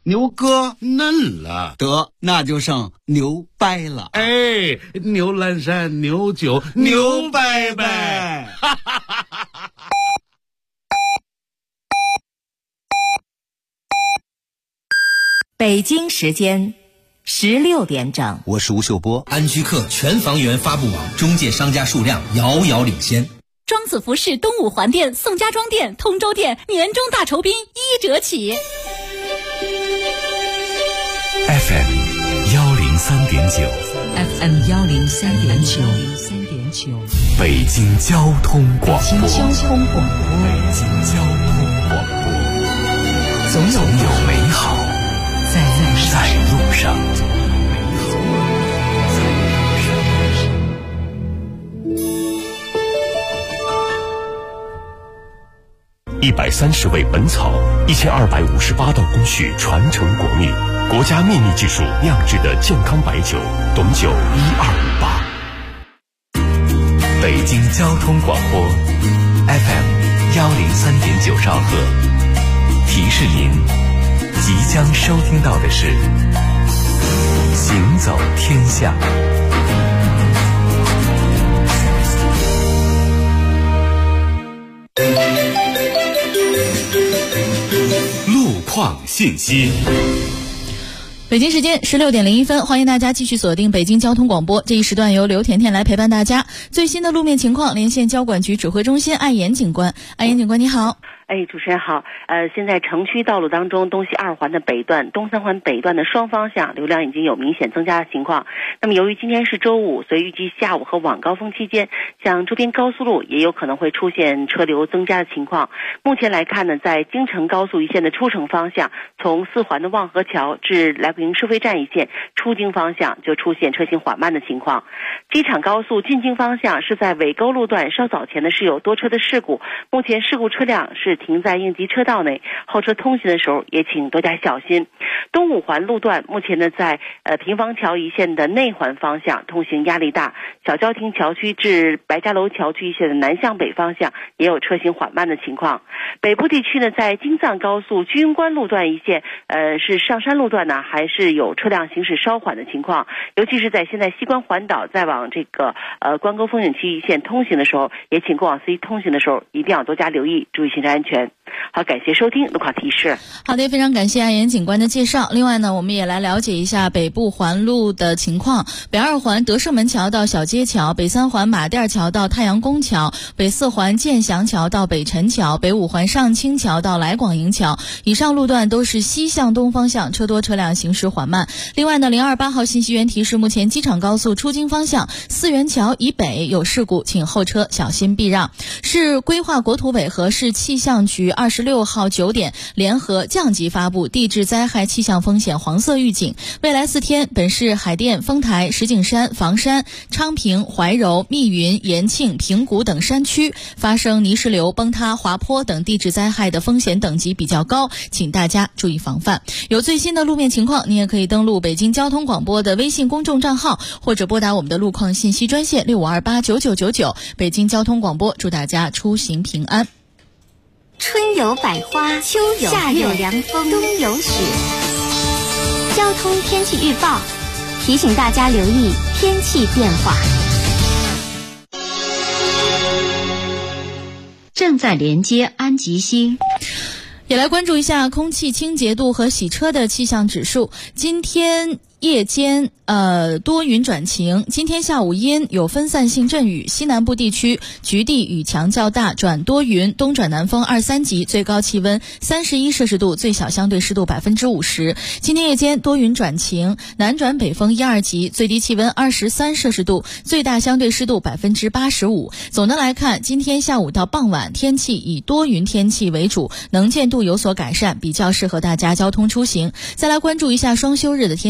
牛哥嫩了， 得那就剩牛掰了。 哎，牛栏山，牛酒，牛掰掰。 北京时间16点整， 我是吴秀波。 安居客全房源发布网中介商家数量遥遥领先。 庄子服饰东五环店、宋家庄店、通州店年终大酬宾1折起。 FM 103.9 FM 103.9， 北京交通广播。 北京交通广播，总有美好在路上。130味本草，1258道工序传承国秘，国家秘密技术酿制的健康白酒，董酒1258。北京交通广播 FM 103.9兆赫，提示您即将收听到的是行走天下。路况信息。 北京时间16点01分，欢迎大家继续锁定北京交通广播。这一时段由刘甜甜来陪伴大家。最新的路面情况，连线交管局指挥中心艾岩警官。艾岩警官你好。 主持人好。现在城区道路当中，东西2环的北段、东3环北段的双方向流量已经有明显增加的情况。那么由于今天是周五，所以预计下午和晚高峰期间，像周边高速路也有可能会出现车流增加的情况。目前来看呢，在京承高速一线的出城方向，从4环的望河桥至来福营收费站一线出京方向就出现车行缓慢的情况。机场高速进京方向是在尾沟路段稍早前呢是有多车的事故，目前事故车辆是停在应急车道内，后车通行的时候也请多加小心。东5环路段目前呢在平房桥一线的内环方向通行压力大，小交亭桥区至白家楼桥区一线的南向北方向也有车行缓慢的情况。北部地区呢，在京藏高速居庸关路段一线是上山路段呢还是有车辆行驶稍缓的情况，尤其是在现在西关环岛再往这个关沟风景区一线通行的时候，也请过往司机通行的时候一定要多加留意，注意行车安全。好，感谢收听路况提示。 好的，非常感谢艾岩警官的介绍。另外呢，我们也来了解一下北部环路的情况。北2环德胜门桥到小街桥，北3环马甸桥到太阳宫桥，北4环建祥桥到北辰桥，北5环上清桥到来广营桥，以上路段都是西向东方向车多车辆行驶缓慢。另外呢，028号信息源提示，目前机场高速出京方向四元桥以北有事故，请后车小心避让。市规划国土委和市气象局26号9点联合降级发布地质灾害气象风险黄色预警，未来4天，本市海淀、丰台、石景山、房山、昌平、怀柔、密云、延庆、平谷等山区发生泥石流、崩塌、滑坡等地质灾害的风险等级比较高，请大家注意防范。有最新的路面情况，你也可以登录北京交通广播的微信公众账号，或者拨打我们的路况信息专线65289999。北京交通广播祝大家出行平安。 春有百花，秋有夏有凉风，冬有雪。交通天气预报提醒大家留意天气变化。 正在连接安吉星。 也来关注一下空气清洁度和洗车的气象指数。今天夜间多云转晴，今天下午阴有分散性阵雨，西南部地区局地雨强较大转多云，东转南风2、3级，最高气温31摄氏度，最小相对湿度50%。今天夜间多云转晴，南转北风1、2级，最低气温23摄氏度，最大相对湿度85%。总的来看，今天下午到傍晚天气以多云天气为主，能见度有所改善，比较适合大家交通出行。再来关注一下双休日的天气。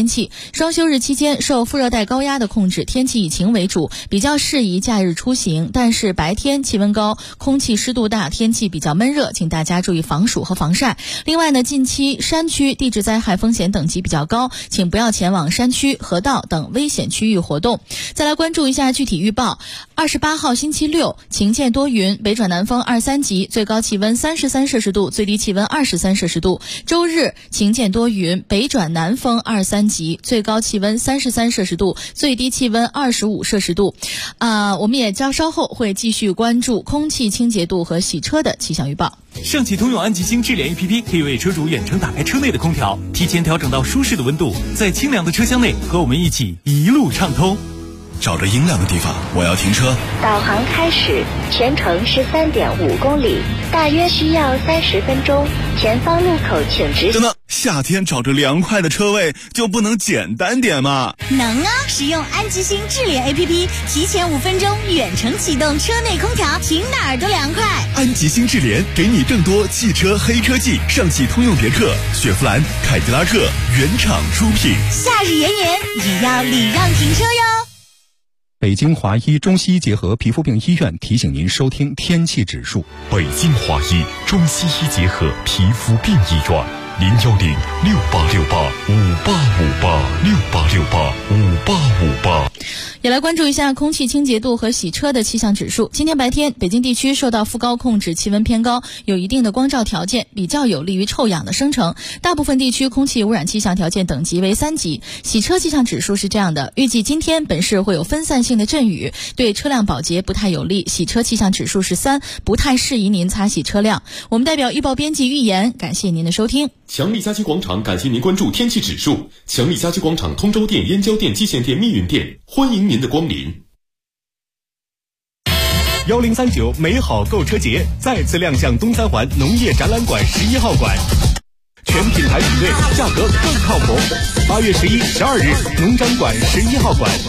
双休日期间受副热带高压的控制，天气以晴为主，比较适宜假日出行，但是白天气温高，空气湿度大，天气比较闷热，请大家注意防暑和防晒。另外呢，近期山区地质灾害风险等级比较高，请不要前往山区、河道等危险区域活动。再来关注一下具体预报。28号星期六，晴间多云，北转南风2、3级，最高气温33摄氏度，最低气温23摄氏度。周日晴间多云，北转南风2、3级，最高气温33摄氏度，最低气温25摄氏度。我们也稍后会继续关注空气清洁度和洗车的气象预报。 上汽通用安吉星智联 APP 可以为车主远程打开车内的空调，提前调整到舒适的温度，在清凉的车厢内和我们一起一路畅通。 找着阴凉的地方，我要停车。 导航开始，全程13.5公里，大约需要30分钟。前方路口请直行。 真的，夏天找着凉快的车位就不能简单点吗？ 能啊！使用安吉星智联 APP， 提前5分钟远程启动车内空调，停哪儿都凉快。 安吉星智联给你更多汽车黑科技，上汽通用别克、雪佛兰、凯迪拉克原厂出品。 夏日炎炎，也要礼让停车哟。 北京华医中西医结合皮肤病医院提醒您收听天气指数。 北京华医中西医结合皮肤病医院，0106868585858，685858。 也来关注一下空气清洁度和洗车的气象指数。今天白天，北京地区受到副高控制，气温偏高，有一定的光照条件，比较有利于臭氧的生成。大部分地区空气污染气象条件等级为3级。洗车气象指数是这样的：预计今天本市会有分散性的阵雨，对车辆保洁不太有利。洗车气象指数是3，不太适宜您擦洗车辆。我们代表预报编辑预言，感谢您的收听。 强力家居广场感谢您关注天气指数。强力家居广场通州店、燕郊店、蓟县店、密云店，欢迎您的光临。 1039美好购车节再次亮相东三环农业展览馆11号馆，全品牌比对，价格更靠谱。8月11、12日，农展馆11号馆。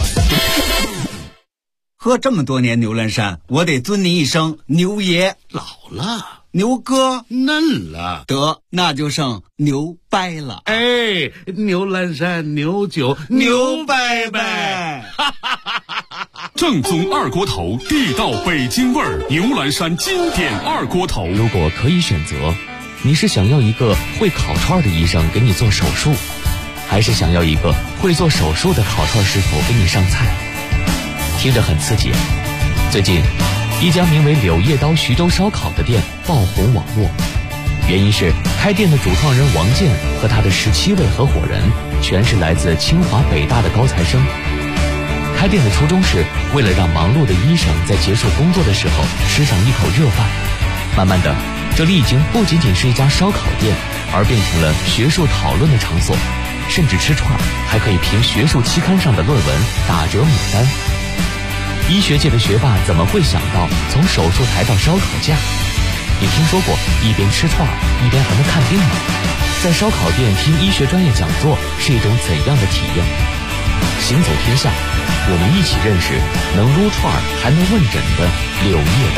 喝这么多年牛栏山，我得尊您一声牛爷。 老了， 牛哥嫩了， 得那就剩牛掰了。 哎，牛栏山牛酒牛掰掰， 正宗二锅头，地道北京味儿，牛栏山经典二锅头。 如果可以选择，你是想要一个会烤串的医生给你做手术，还是想要一个会做手术的烤串师傅给你上菜？听着很刺激。最近一家名为柳叶刀徐州烧烤的店爆红网络，原因是开店的主创人王健和他的17位合伙人全是来自清华北大的高材生。开店的初衷是为了让忙碌的医生在结束工作的时候吃上一口热饭。慢慢的，这里已经不仅仅是一家烧烤店，而变成了学术讨论的场所，甚至吃串还可以凭学术期刊上的论文打折免单。医学界的学霸怎么会想到从手术台到烧烤架？你听说过一边吃串一边还能看病吗？在烧烤店听医学专业讲座是一种怎样的体验？行走天下，我们一起认识能撸串还能问诊的柳叶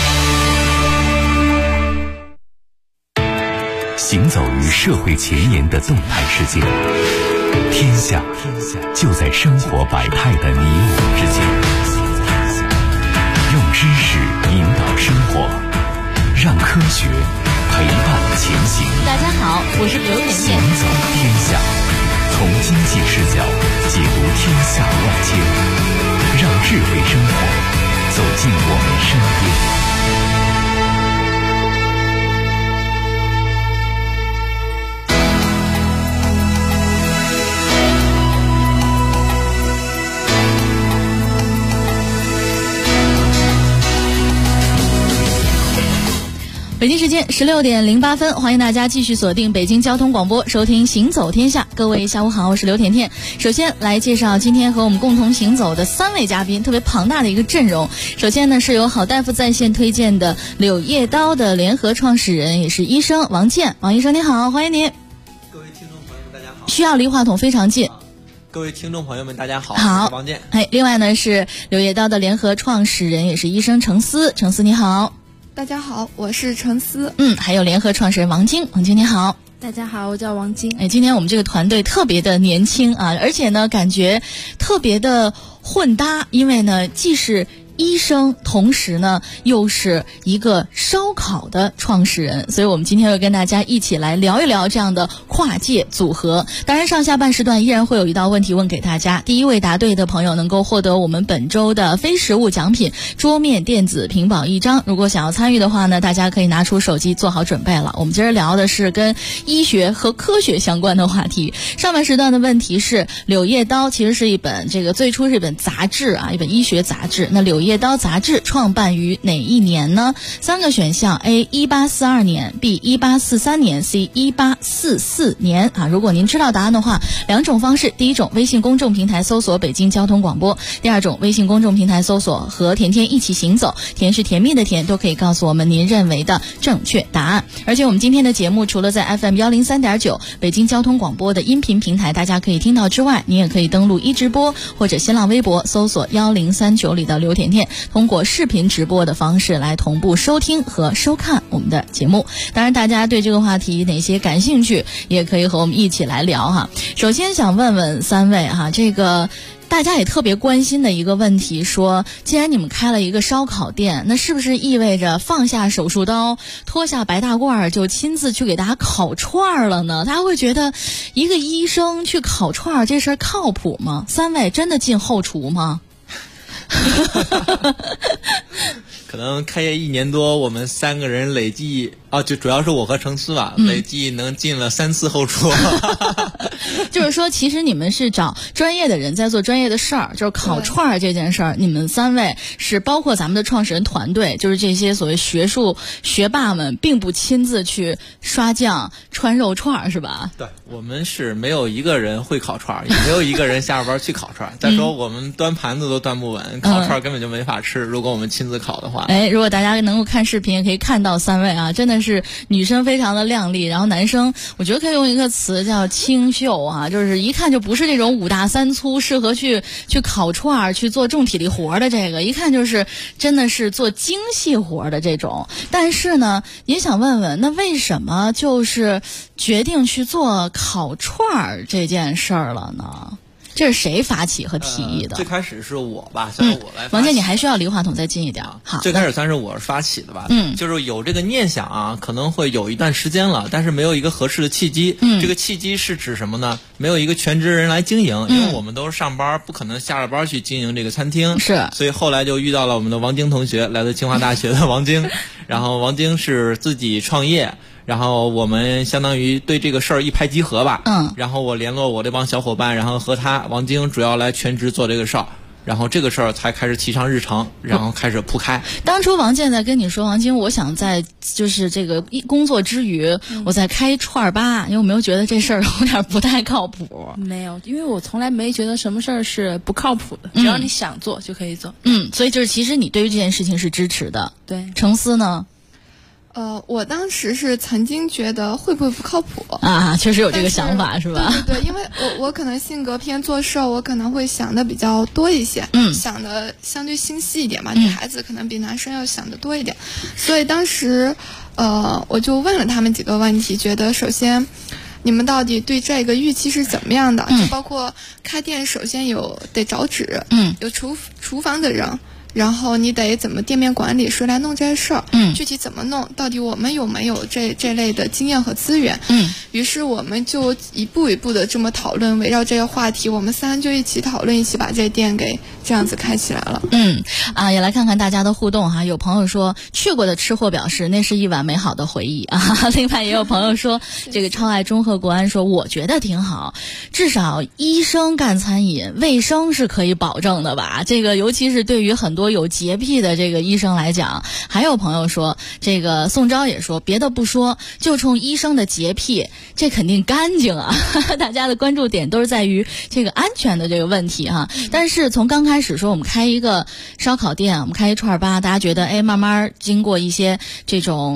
刀。行走于社会前沿的动态世界，天下就在生活百态的你我之间。用知识引导生活，让科学陪伴前行。 大家好，我是刘甜甜。 行走天下，从经济视角解读天下万千，让智慧生活走进我们身边。 北京时间16点08分，欢迎大家继续锁定北京交通广播，收听行走天下。各位下午好，我是刘甜甜。首先来介绍今天和我们共同行走的3位嘉宾，特别庞大的一个阵容。首先呢，是由好大夫在线推荐的柳叶刀的联合创始人，也是医生王健。王医生你好，欢迎您。 各位听众朋友们大家好。 需要离话筒非常近。 各位听众朋友们大家好。 好， 王健。 另外呢是柳叶刀的联合创始人，也是医生程思。程思你好。 大家好，我是陈思。 还有联合创始人王晶，王晶你好。 大家好，我叫王晶。 今天我们这个团队特别的年轻啊，而且呢，感觉特别的混搭，因为呢，既是医生，同时呢又是一个烧烤的创始人，所以我们今天会跟大家一起来聊一聊这样的跨界组合。当然上下半时段依然会有一道问题问给大家，第一位答对的朋友能够获得我们本周的非实物奖品桌面电子屏保1张。如果想要参与的话呢，大家可以拿出手机做好准备了。我们今儿聊的是跟医学和科学相关的话题。上半时段的问题是柳叶刀其实是一本最初是一本杂志啊，一本医学杂志。那柳叶刀杂志创办于哪一年呢？3个选项 A 1842年 B 1843年 C 1844年啊。如果您知道答案的话，2种方式，第一种微信公众平台搜索北京交通广播，第二种微信公众平台搜索和甜甜一起行走，甜是甜蜜的甜，都可以告诉我们您认为的正确答案。而且我们今天的节目除了在 FM 103.9北京交通广播的音频平台大家可以听到之外，您也可以登录直播或者新浪微博搜索1039里的刘甜甜，通过视频直播的方式来同步收听和收看我们的节目。当然大家对这个话题哪些感兴趣，也可以和我们一起来聊哈。首先想问问3位哈，这个大家也特别关心的一个问题，说既然你们开了一个烧烤店，那是不是意味着放下手术刀，脱下白大褂就亲自去给大家烤串了呢？大家会觉得一个医生去烤串这事儿靠谱吗？3位真的进后厨吗？ 可能开业1年多，我们3个人累计就主要是我和程思吧，累计能进了3次后厨。 就是说其实你们是找专业的人在做专业的事儿，就是烤串这件事儿，你们3位是包括咱们的创始人团队，就是这些所谓学术学霸们并不亲自去刷酱穿肉串是吧？ 对，我们是没有一个人会烤串，也没有一个人下班去烤串。再说我们端盘子都端不稳，烤串根本就没法吃，如果我们亲自烤的话。 如果大家能够看视频也可以看到3位啊，真的是女生非常的靓丽，然后男生我觉得可以用一个词叫清秀啊，就是一看就不是这种5大3粗适合去烤串去做重体力活的，这个一看就是真的是做精细活的这种。但是呢也想问问，那为什么就是决定去做烤串这件事儿了呢？这是谁发起和提议的？ 最开始是我吧，算是我来发起。 王姐，你还需要离话筒再近一点。好， 最开始算是我发起的吧。就是有这个念想啊，可能会有一段时间了，但是没有一个合适的契机。这个契机是指什么呢？没有一个全职人来经营，因为我们都是上班，不可能下了班去经营这个餐厅。 是， 所以后来就遇到了我们的王晶同学，来自清华大学的王晶。然后王晶是自己创业。然后我们相当于对这个事儿一拍即合吧，然后我联络我这帮小伙伴，然后和他王晶主要来全职做这个事儿，然后这个事儿才开始提上日程，然后开始铺开。 当初王健在跟你说，王晶，我想在就是这个工作之余，我在开串吧，你有没有觉得这事儿有点不太靠谱？ 没有，因为我从来没觉得什么事儿是不靠谱的，只要你想做就可以做。 所以就是其实你对于这件事情是支持的。 对， 程思呢？ 我当时是曾经觉得会不会不靠谱啊，确实有这个想法是吧？ 对，因为我可能性格偏做事，我可能会想的比较多一些，想的相对心细一点嘛。女孩子可能比男生要想的多一点，所以当时我就问了他们几个问题，觉得首先你们到底对这个预期是怎么样的？就包括开店，首先得找纸，有厨房的人。然后你得怎么店面管理，谁来弄这些事儿？具体怎么弄？到底我们有没有这类的经验和资源？于是我们就一步一步的这么讨论，围绕这个话题，我们3就一起讨论，一起把这店给这样子开起来了。 也来看看大家的互动哈。有朋友说去过的吃货表示那是一碗美好的回忆啊。另外也有朋友说这个超爱中赫国安说我觉得挺好，至少医生干餐饮卫生是可以保证的吧？这个尤其是对于很多有洁癖的这个医生来讲。还有朋友说这个宋昭也说别的不说，就冲医生的洁癖这肯定干净啊。大家的关注点都是在于这个安全的这个问题哈。但是从刚开始说我们开一个烧烤店，我们开一串吧，大家觉得慢慢经过一些这种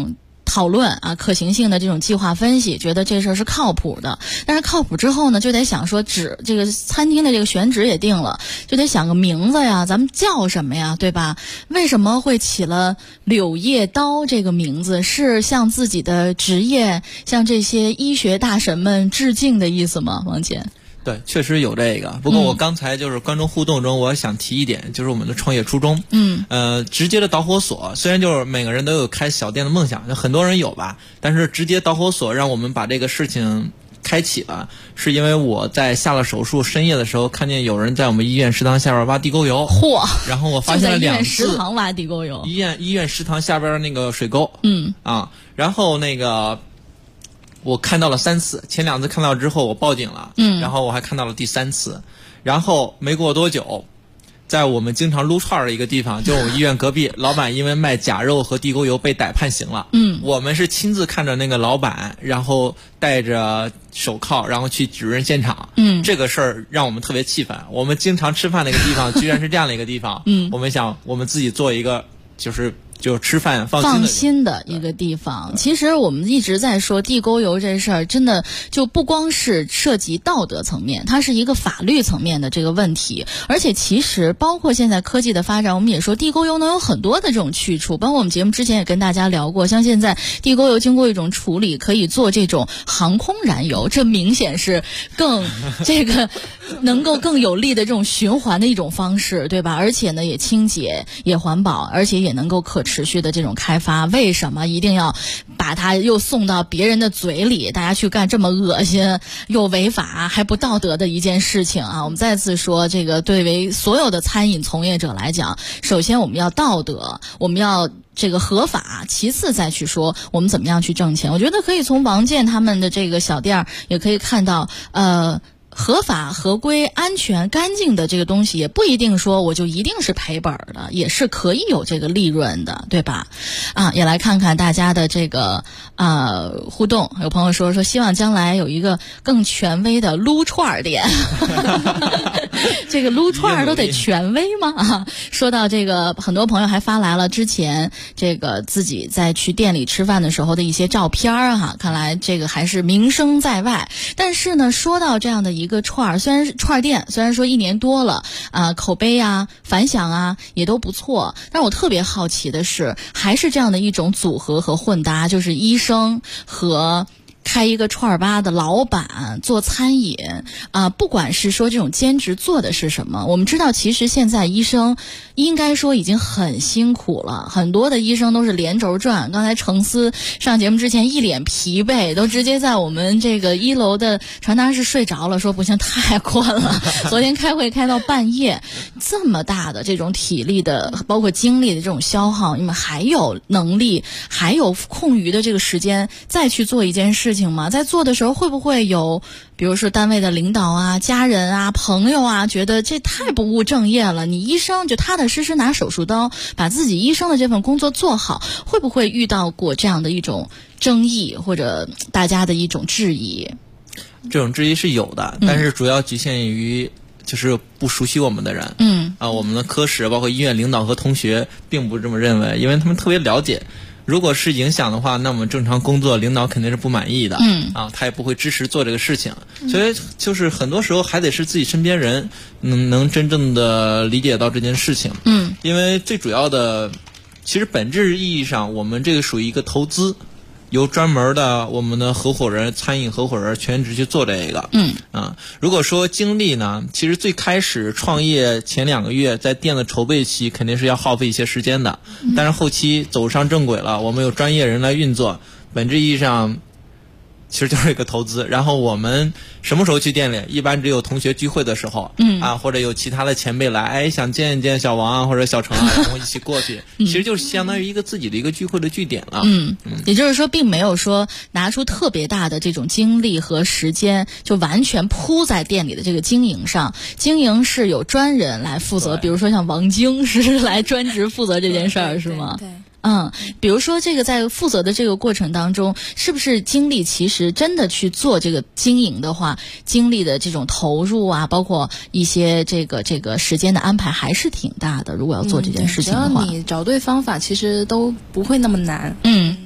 讨论啊，可行性的这种计划分析，觉得这事儿是靠谱的。但是靠谱之后呢，就得想说这个餐厅的这个选址也定了，就得想个名字呀，咱们叫什么呀，对吧？为什么会起了柳叶刀这个名字？是向自己的职业，向这些医学大神们致敬的意思吗？王姐？ 对，确实有这个。不过我刚才就是观众互动中，我想提一点，就是我们的创业初衷。直接的导火索，虽然就是每个人都有开小店的梦想，很多人有吧，但是直接导火索让我们把这个事情开启了，是因为我在下了手术深夜的时候，看见有人在我们医院食堂下边挖地沟油。 嚯！ 然后我发现了2次。 就在医院食堂挖地沟油。 医院食堂下边那个水沟。然后那个。我看到了3次，前2次看到之后我报警了，然后我还看到了第3次，然后没过多久，在我们经常撸串的一个地方，就我们医院隔壁，老板因为卖假肉和地沟油被逮判刑了。我们是亲自看着那个老板，然后戴着手铐，然后去指认现场。这个事儿让我们特别气愤。我们经常吃饭那个地方，居然是这样的一个地方。我们想，我们自己做一个就是吃饭放心的一个地方。其实我们一直在说地沟油这事儿，真的就不光是涉及道德层面，它是一个法律层面的这个问题。而且其实包括现在科技的发展，我们也说地沟油能有很多的这种去处，包括我们节目之前也跟大家聊过，像现在地沟油经过一种处理，可以做这种航空燃油，这明显是更这个能够更有力的这种循环的一种方式，对吧？而且呢也清洁也环保，而且也能够持续的这种开发。为什么一定要把它又送到别人的嘴里，大家去干这么恶心又违法还不道德的一件事情啊？我们再次说，这个对为所有的餐饮从业者来讲，首先我们要道德，我们要这个合法，其次再去说我们怎么样去挣钱。我觉得可以从王健他们的这个小店也可以看到，合法、合规、安全、干净的这个东西，也不一定说我就一定是赔本的，也是可以有这个利润的，对吧？也来看看大家的这个互动。有朋友说希望将来有一个更权威的撸串店。这个撸串都得权威吗？说到这个，很多朋友还发来了之前这个自己在去店里吃饭的时候的一些照片哈，看来这个还是名声在外。但是呢，说到这样的一个串店，虽然说1年多了口碑啊、反响啊也都不错，但我特别好奇的是，还是这样的一种组合和混搭，就是医生和开一个串吧的老板做餐饮不管是说这种兼职做的是什么，我们知道其实现在医生应该说已经很辛苦了，很多的医生都是连轴转。刚才程思上节目之前一脸疲惫，都直接在我们这个1楼的传达室睡着了，说不行太困了。昨天开会开到半夜，这么大的这种体力的包括精力的这种消耗，你们还有能力还有空余的这个时间再去做一件事情吗？在做的时候会不会有比如说单位的领导啊、家人啊、朋友啊觉得这太不务正业了，你医生就踏踏实实拿手术刀把自己医生的这份工作做好，会不会遇到过这样的一种争议或者大家的一种质疑？ 这种质疑是有的，但是主要局限于就是不熟悉我们的人。我们的科室包括医院领导和同学并不这么认为，因为他们特别了解，如果是影响的话，那我们正常工作领导肯定是不满意的。他也不会支持做这个事情。所以就是很多时候还得是自己身边人能真正的理解到这件事情。因为最主要的，其实本质意义上我们这个属于一个投资，由专门的我们的合伙人、餐饮合伙人全职去做这个。如果说精力呢，其实最开始创业前2个月在店的筹备期肯定是要耗费一些时间的，但是后期走上正轨了，我们有专业人来运作，本质意义上其实就是一个投资。然后我们什么时候去店里？一般只有同学聚会的时候，或者有其他的前辈来，想见一见小王啊或者小程啊，然后一起过去，其实就是相当于一个自己的一个聚会的据点了。 也就是说，并没有说拿出特别大的这种精力和时间，就完全扑在店里的这个经营上。经营是有专人来负责，比如说像王晶是来专职负责这件事儿，是吗？对。比如说这个在负责的这个过程当中，是不是精力其实真的去做这个经营的话，精力的这种投入啊，包括一些这个时间的安排还是挺大的，如果要做这件事情的话。 只要你找对方法，其实都不会那么难。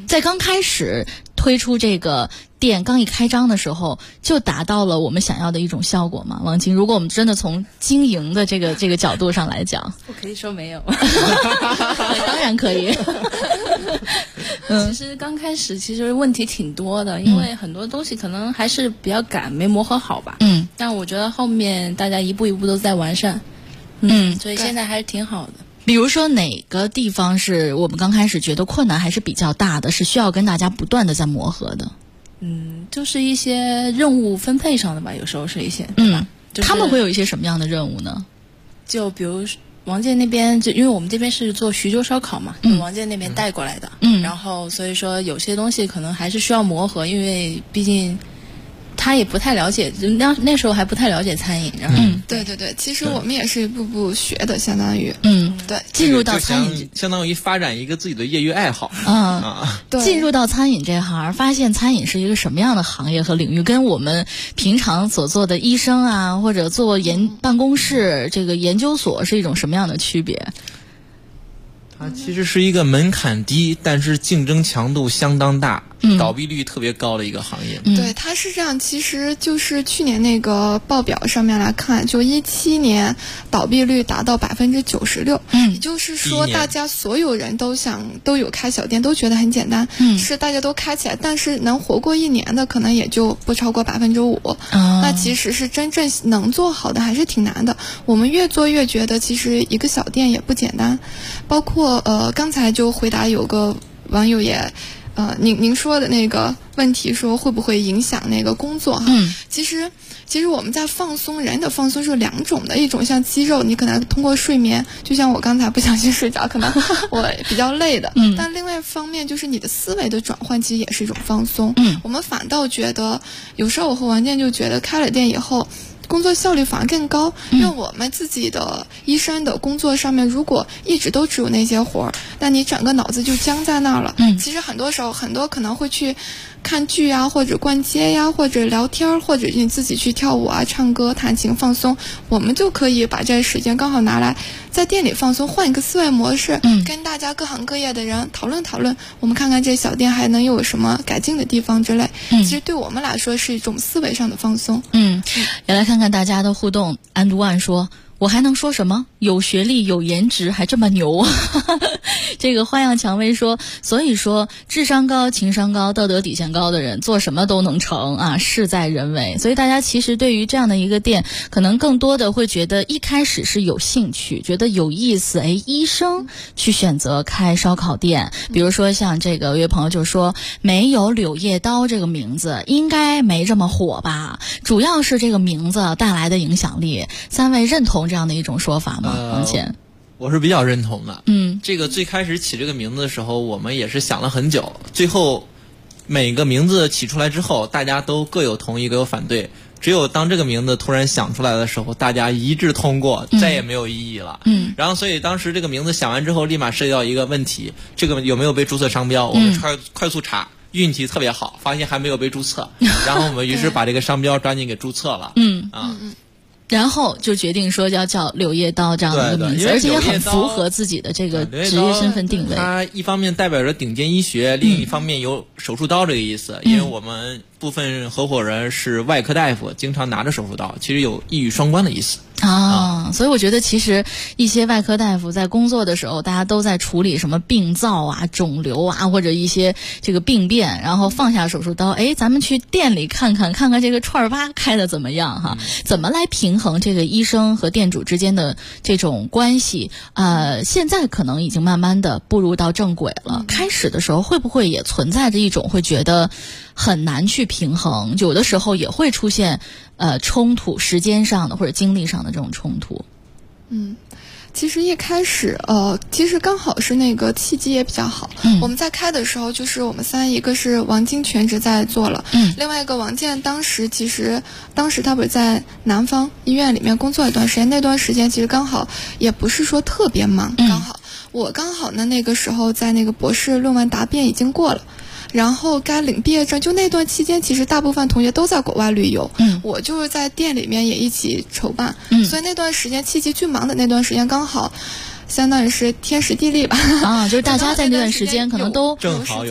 在刚开始推出这个店刚一开张的时候，就达到了我们想要的一种效果吗？王晶，如果我们真的从经营的这个角度上来讲， 我可以说没有， 当然可以。 其实刚开始其实问题挺多的，因为很多东西可能还是比较赶，没磨合好吧。但我觉得后面大家一步一步都在完善，所以现在还是挺好的。 比如说哪个地方是我们刚开始觉得困难还是比较大的，是需要跟大家不断的在磨合的？ 就是一些任务分配上的吧，有时候是一些， 他们会有一些什么样的任务呢？ 就比如王健那边，就因为我们这边是做徐州烧烤嘛，王健那边带过来的，然后所以说有些东西可能还是需要磨合，因为毕竟他也不太了解，那时候还不太了解餐饮，然后对，其实我们也是一步步学的，相当于对， 进入到餐饮， 相当于发展一个自己的业余爱好进入到餐饮这行，发现餐饮是一个什么样的行业和领域，跟我们平常所做的医生啊，或者做办公室这个研究所是一种什么样的区别？ 它其实是一个门槛低，但是竞争强度相当大，倒闭率特别高的一个行业。 对，它是这样，其实就是去年那个报表上面来看，就17年倒闭率达到96%，也就是说大家所有人都有开小店，都觉得很简单，是大家都开起来，但是能活过1年的可能也就不超过5%，那其实是真正能做好的还是挺难的。我们越做越觉得其实一个小店也不简单，包括刚才就回答有个网友也您说的那个问题，说会不会影响那个工作哈？其实我们在放松，人的放松是2种的，一种像肌肉，你可能通过睡眠，就像我刚才不小心睡着，可能我比较累的，但另外一方面就是你的思维的转换，其实也是一种放松。我们反倒觉得，有时候我和王健就觉得开了店以后，工作效率反而更高，因为我们自己的医生的工作上面，如果一直都只有那些活儿，那你整个脑子就僵在那儿了。其实很多时候，很多可能会去看剧啊，或者逛街呀，或者聊天，或者你自己去跳舞啊、唱歌、弹琴放松，我们就可以把这时间刚好拿来在店里放松，换一个思维模式，跟大家各行各业的人讨论讨论，我们看看这小店还能有什么改进的地方之类。其实对我们来说是一种思维上的放松。 也来看看大家的互动。安都万说，我还能说什么？有学历有颜值还这么牛。这个花样蔷薇说，所以说智商高情商高道德底线高的人做什么都能成啊，事在人为。所以大家其实对于这样的一个店，可能更多的会觉得一开始是有兴趣，觉得有意思，医生去选择开烧烤店。比如说像这个有位朋友就说，没有柳叶刀这个名字应该没这么火吧，主要是这个名字带来的影响力。3位认同这样的一种说法吗？王健？ 我是比较认同的。这个最开始起这个名字的时候，我们也是想了很久，最后每个名字起出来之后，大家都各有同意各有反对，只有当这个名字突然想出来的时候，大家一致通过，再也没有异议了。然后所以当时这个名字想完之后，立马涉及到一个问题，这个有没有被注册商标？我们快速查，运气特别好，发现还没有被注册，然后我们于是把这个商标抓紧给注册了。 然后就决定说要叫柳叶刀这样的一个名字，而且也很符合自己的这个职业身份定位。 它一方面代表着顶尖医学，另一方面有手术刀这个意思，因为我们部分合伙人是外科大夫，经常拿着手术刀，其实有一语双关的意思。 所以我觉得其实一些外科大夫在工作的时候，大家都在处理什么病灶啊、肿瘤啊，或者一些这个病变，然后放下手术刀，咱们去店里看看这个串儿吧开的怎么样哈？怎么来平衡这个医生和店主之间的这种关系？现在可能已经慢慢的步入到正轨了。开始的时候会不会也存在着一种会觉得很难去平衡，有的时候也会出现冲突，时间上的或者精力上的这种冲突。 其实一开始其实刚好是那个契机也比较好。我们在开的时候，就是我们3，一个是王晶全职在做了，另外一个王健当时他不是在南方医院里面工作一段时间，那段时间其实刚好也不是说特别忙，我刚好呢那个时候在那个博士论文答辩已经过了，然后该领毕业证，就那段期间其实大部分同学都在国外旅游，我就是在店里面也一起筹办，所以那段时间契机最忙的那段时间刚好相当于是天时地利吧， 就是大家在那段时间可能都正好有空。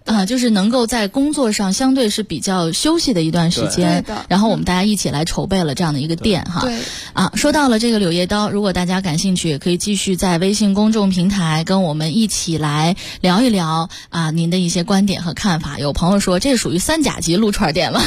就是能够在工作上相对是比较休息的一段时间，然后我们大家一起来筹备了这样的一个店哈。 对说到了这个柳叶刀，如果大家感兴趣，也可以继续在微信公众平台跟我们一起来聊一聊您的一些观点和看法。有朋友说这属于3甲级撸串店了。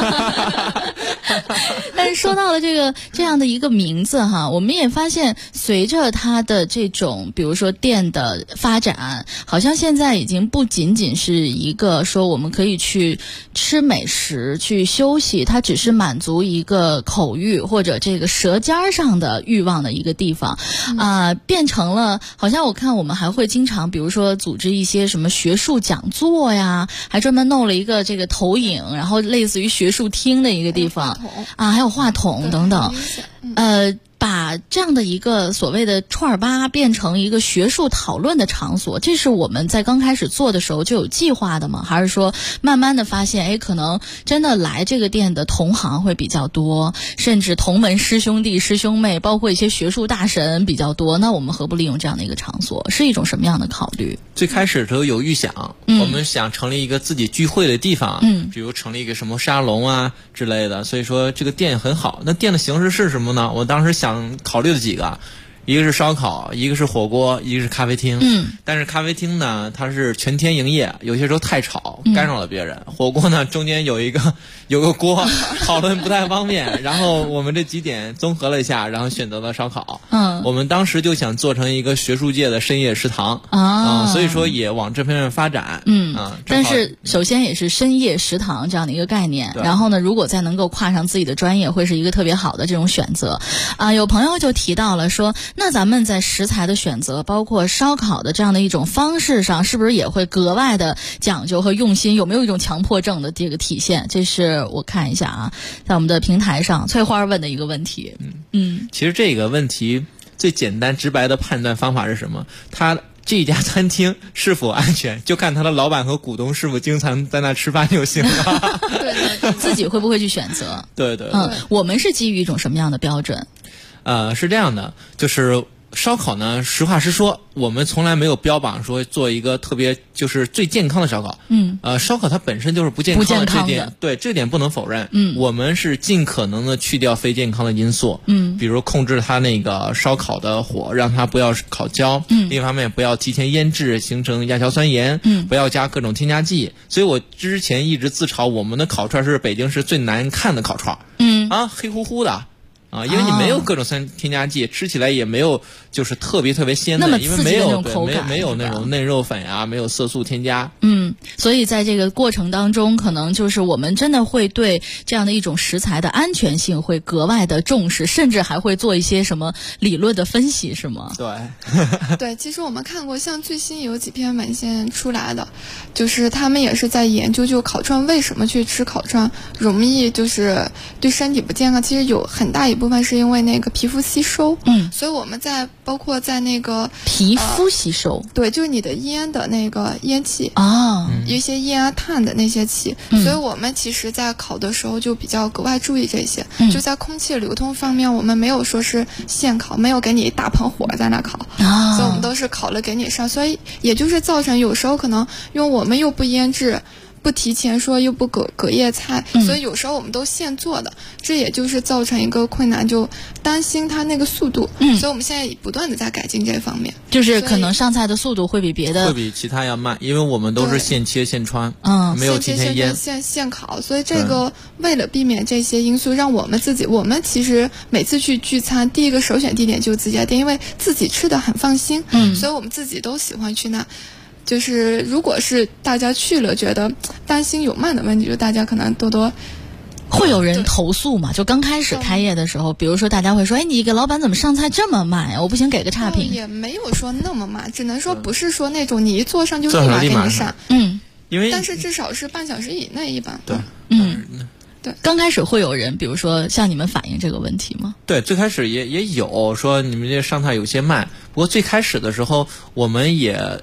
但是说到了这样的一个名字哈，我们也发现随着它的这种比如说店的发展，好像现在已经不仅仅是一个说我们可以去吃美食去休息，它只是满足一个口欲或者这个舌尖上的欲望的一个地方变成了好像我看我们还会经常比如说组织一些什么学术讲座呀，还专门弄了一个这个投影，然后类似于学术厅的一个地方还有话筒等等把这样的一个所谓的串吧变成一个学术讨论的场所，这是我们在刚开始做的时候就有计划的吗？还是说慢慢的发现可能真的来这个店的同行会比较多，甚至同门师兄弟师兄妹包括一些学术大神比较多，那我们何不利用这样的一个场所？是一种什么样的考虑？ 最开始的时候有预想我们想成立一个自己聚会的地方比如成立一个什么沙龙之类的，所以说这个店很好。那店的形式是什么呢？我当时想考虑了几个，一个是烧烤，一个是火锅，一个是咖啡厅但是咖啡厅呢它是全天营业，有些时候太吵干扰了别人火锅呢中间有个锅讨论不太方便然后我们这几点综合了一下，然后选择了烧烤我们当时就想做成一个学术界的深夜食堂所以说也往这方面发展但是首先也是深夜食堂这样的一个概念，然后呢如果再能够跨上自己的专业，会是一个特别好的这种选择有朋友就提到了说，那咱们在食材的选择包括烧烤的这样的一种方式上，是不是也会格外的讲究和用心？有没有一种强迫症的这个体现？这是我看一下在我们的平台上翠花问的一个问题其实这个问题最简单直白的判断方法是什么？他这家餐厅是否安全，就看他的老板和股东是否经常在那吃饭就行了对自己会不会去选择对我们是基于一种什么样的标准？ 是这样的，就是烧烤呢，实话实说，我们从来没有标榜说做一个特别就是最健康的烧烤。烧烤它本身就是不健康的，这点不能否认。我们是尽可能的去掉非健康的因素。比如控制它那个烧烤的火，让它不要烤焦。另一方面不要提前腌制形成亚硝酸盐。不要加各种添加剂。所以我之前一直自嘲我们的烤串是北京市最难看的烤串。黑乎乎的。因为你没有各种添加剂，吃起来也没有就是特别鲜嫩，因为没有那种嫩肉粉没有色素添加。 所以在这个过程当中，可能就是我们真的会对这样的一种食材的安全性会格外的重视，甚至还会做一些什么理论的分析，是吗？ 对，其实我们看过，像最新有几篇文献出来的，就是他们也是在研究，就烤串为什么去吃烤串容易就是对身体不健康，其实有很大一部分是因为那个皮肤吸收。所以我们包括在那个皮肤吸收， 对，就是你的烟的那个烟气有一些烟碳的那些气，所以我们其实在烤的时候就比较格外注意这些。就在空气流通方面，我们没有说是现烤，没有给你一大盆火在那烤所以我们都是烤了给你上，所以也就是造成有时候可能因为我们又不腌制，不提前说又不隔夜菜，所以有时候我们都现做的，这也就是造成一个困难，就担心它那个速度。所以我们现在不断的在改进这方面， 就是可能上菜的速度会比其他要慢，因为我们都是现切现穿，没有提前腌现烤，所以这个为了避免这些因素，让我们其实每次去聚餐，第一个首选地点就是自家店，因为自己吃的很放心，所以我们自己都喜欢去那。就是如果是大家去了觉得担心有慢的问题，就大家可能多会有人投诉嘛？就刚开始开业的时候，比如说大家会说，你给老板怎么上菜这么慢呀？我不行给个差评。 也没有说那么慢，只能说不是说那种你一坐上就立马给你上。 因为但是至少是半小时以内一般。 对。 对， 刚开始会有人比如说向你们反映这个问题吗？ 对，最开始也有说你们这上菜有些慢，不过最开始的时候我们也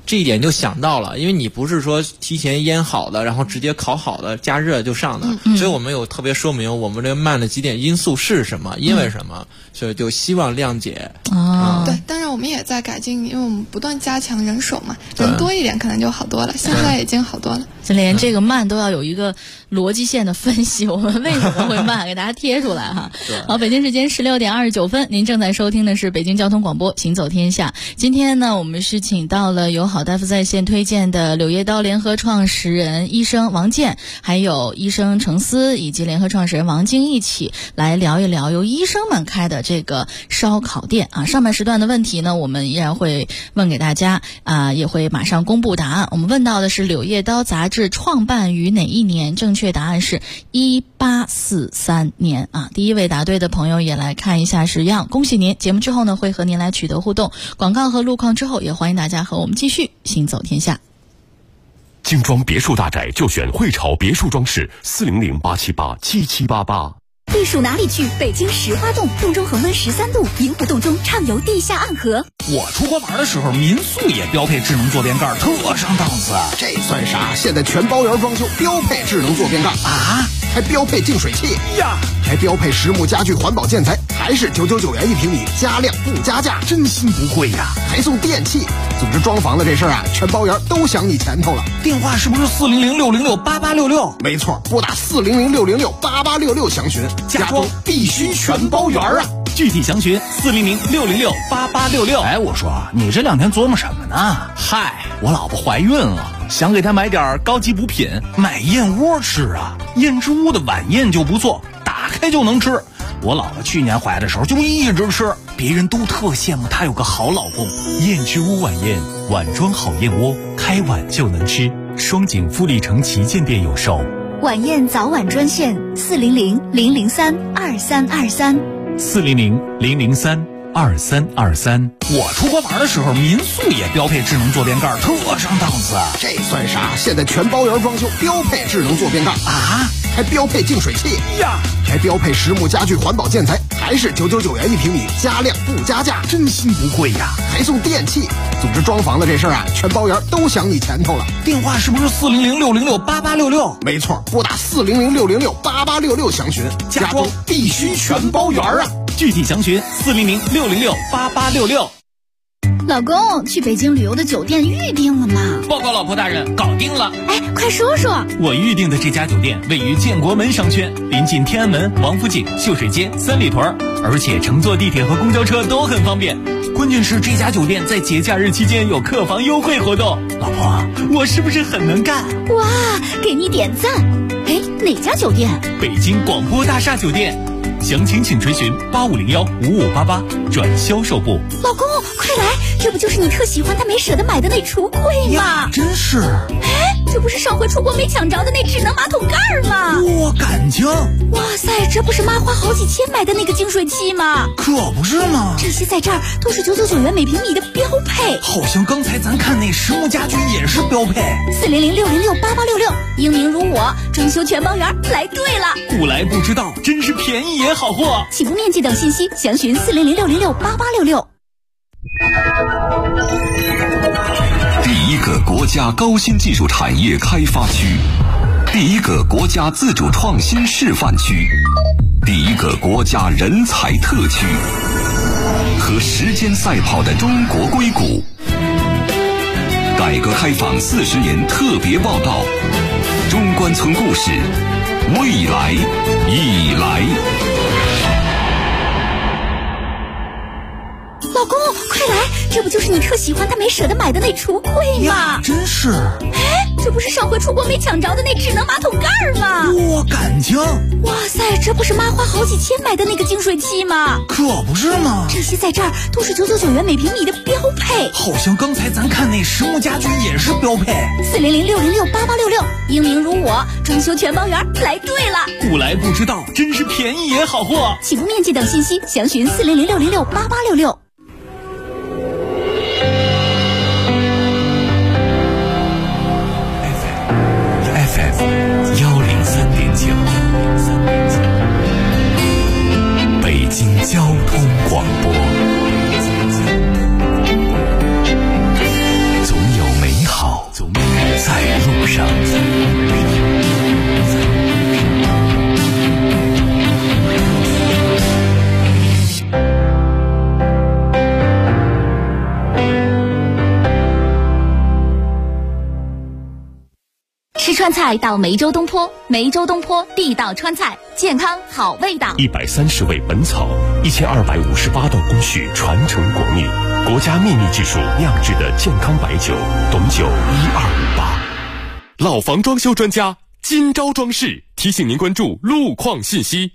这一点就想到了，因为你不是说提前腌好的，然后直接烤好的加热就上的，所以我们有特别说明我们这个慢的几点因素是什么，因为什么，所以就希望谅解。 对，当然我们也在改进，因为我们不断加强人手嘛，人多一点可能就好多了，现在已经好多了。 就连这个慢都要有一个逻辑线的分析，我们为什么会慢，给大家贴出来哈。好，北京时间16:29，您正在收听的是北京交通广播《行走天下》。今天呢，我们是请到了由好大夫在线推荐的柳叶刀联合创始人医生王健，还有医生程思以及联合创始人王晶一起来聊一聊由医生们开的这个烧烤店啊。上半时段的问题呢，我们依然会问给大家也会马上公布答案。我们问到的是柳叶刀杂志创办于哪一年？正确答案是1843年啊。第一位答对的朋友也来看一下是样，恭喜您！节目之后呢，会和您来取得互动。广告和路况之后，也欢迎大家和我们继续行走天下。 精装别墅大宅就选汇潮别墅装饰，400-878-7788。 避暑哪里去？北京石花洞，洞中恒温13度，银湖洞中畅游地下暗河。 我出国玩的时候，民宿也标配智能坐便盖，特上档次。 这算啥？现在全包圆装修标配智能坐便盖啊， 还标配净水器呀， 还标配实木家具环保建材，还是999元1平米，加量不加价， 真心不贵呀！ 还送电器。总之装房子这事儿啊，全包圆都想你前头了。 电话是不是400-606-8866？ 没错，拨打400-606-8866详询。 家装必须全包圆啊！具体详询400-606-8866。哎，我说你这2天琢磨什么呢？嗨，我老婆怀孕了，想给她买点高级补品，买燕窝吃啊。燕之屋的晚宴就不错，打开就能吃。我老婆去年怀的时候就一直吃，别人都特羡慕她有个好老公。 燕之屋晚宴，碗装好燕窝，开碗就能吃。双井富力城旗舰店有售。 晚宴早晚专线400-003-2323。 400-003-2323。 我出国玩的时候，民宿也标配智能坐便盖，特上档次。 这算啥？现在全包圆装修标配智能坐便盖啊， 还标配净水器呀， 还标配实木家具环保建材，还是999元1平米，加量不加价， 真心不贵呀！ 还送电器。总之装房子这事儿啊，全包圆都想你前头了。 电话是不是400-606-8866？ 没错，拨打400-606-8866详询。 家装必须全包圆啊！具体详询400-606-8866。 老公，去北京旅游的酒店预定了吗？ 报告老婆大人，搞定了。 哎，快说说。 我预定的这家酒店位于建国门商圈，临近天安门、王府井、秀水街、三里屯，而且乘坐地铁和公交车都很方便。关键是这家酒店在节假日期间有客房优惠活动。老婆，我是不是很能干？ 哇，给你点赞。哎，哪家酒店？ 北京广播大厦酒店。详情请垂询8501-5588转销售部。 老公，快来，这不就是你特喜欢但没舍得买的那橱柜吗？ 真是。 哎，这不是上回出国没抢着的那智能马桶盖吗？ 我感情。 哇塞，这不是妈花好几千买的那个净水器吗？ 可不是吗？ 这些在这儿都是999元每平米的标配。 好像刚才咱看那实木家具也是标配。 400-606-8866，英明如我，装修全包圆，来对了。 不来不知道，真是便宜也好货。 起步面积等信息详询400-606-8866。 第一个国家高新技术产业开发区，第一个国家自主创新示范区，第一个国家人才特区，和时间赛跑的中国硅谷。改革开放40年特别报道，中关村故事，未来已来。 老公，快来，这不就是你特喜欢但没舍得买的那橱柜吗？ 真是。 哎，这不是上回出国没抢着的那智能马桶盖吗？ 我感情。 哇塞，这不是妈花好几千买的那个净水器吗？ 可不是吗？ 这些在这儿都是999元每平米的标配。 好像刚才咱看那实木家具也是标配。 400-606-8866，英明如我，装修全包圆，来对了。 不来不知道，真是便宜也好货。 起步面积等信息详询400-606-8866。 103.9，北京交通广播。总有为川菜到梅州东坡，梅州东坡地道川菜，健康好味道。 130味本草，1258道工序传承国秘，国家秘密技术酿制的健康白酒，董酒1258。老房装修专家金招装饰提醒您关注路况信息。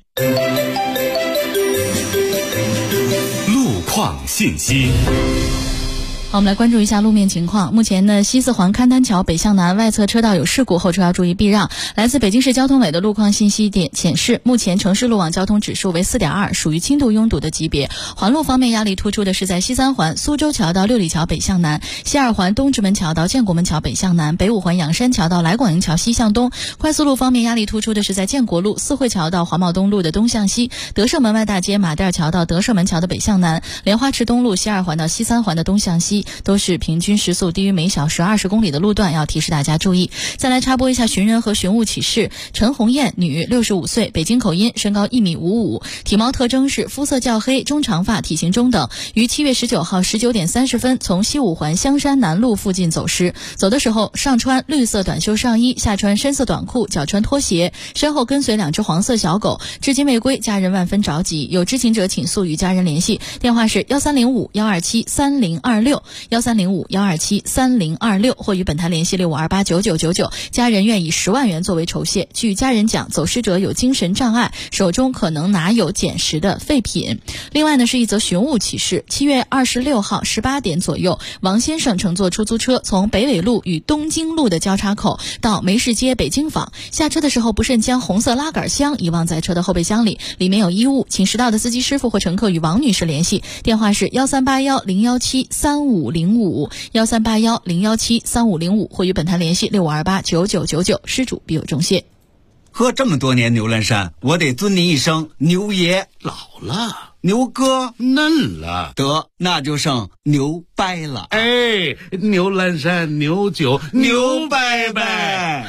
路况信息。 好，我们来关注一下路面情况。目前呢，西四环勘丹桥北向南外侧车道有事故，后车要注意避让。来自北京市交通委的路况信息点显示，目前城市路网交通指数为 4.2， 属于轻度拥堵的级别。环路方面压力突出的是在西三环苏州桥到六里桥北向南，西二环东直门桥到建国门桥北向南，北五环仰山桥到来广营桥西向东。快速路方面压力突出的是在建国路四惠桥到黄茂东路的东向西，德胜门外大街马甸桥到德胜门桥的北向南，莲花池东路西二环到西三环的东向西，都是平均时速低于每小时20公里的路段，要提示大家注意。再来插播一下寻人和寻物启事。陈红艳，女，65岁，北京口音，身高1.55米，体貌特征是肤色较黑，中长发，体型中等，于7月19号19点30分从西五环香山南路附近走失。走的时候上穿绿色短袖上衣，下穿深色短裤，脚穿拖鞋，身后跟随2只黄色小狗，至今未归，家人万分着急，有知情者请速与家人联系，电话是1305-127-3026 1305-127-3026，或与本台联系65289999。家人愿以10万元作为酬谢。据家人讲，走失者有精神障碍，手中可能拿有捡拾的废品。另外呢，是一则寻物启事。7月26号18点左右，王先生乘坐出租车从北纬路与东京路的交叉口到梅市街北京坊，下车的时候不慎将红色拉杆箱遗忘在车的后备箱里，里面有衣物，请识到的司机师傅或乘客与王女士联系，电话是1381-017-3505 1381-017-3505，或与本台联系65289999，失主必有重谢。 喝这么多年牛栏山，我得尊您一声牛爷。 老了， 牛哥嫩了， 得那就剩牛掰了。 哎，牛栏山牛酒牛掰掰。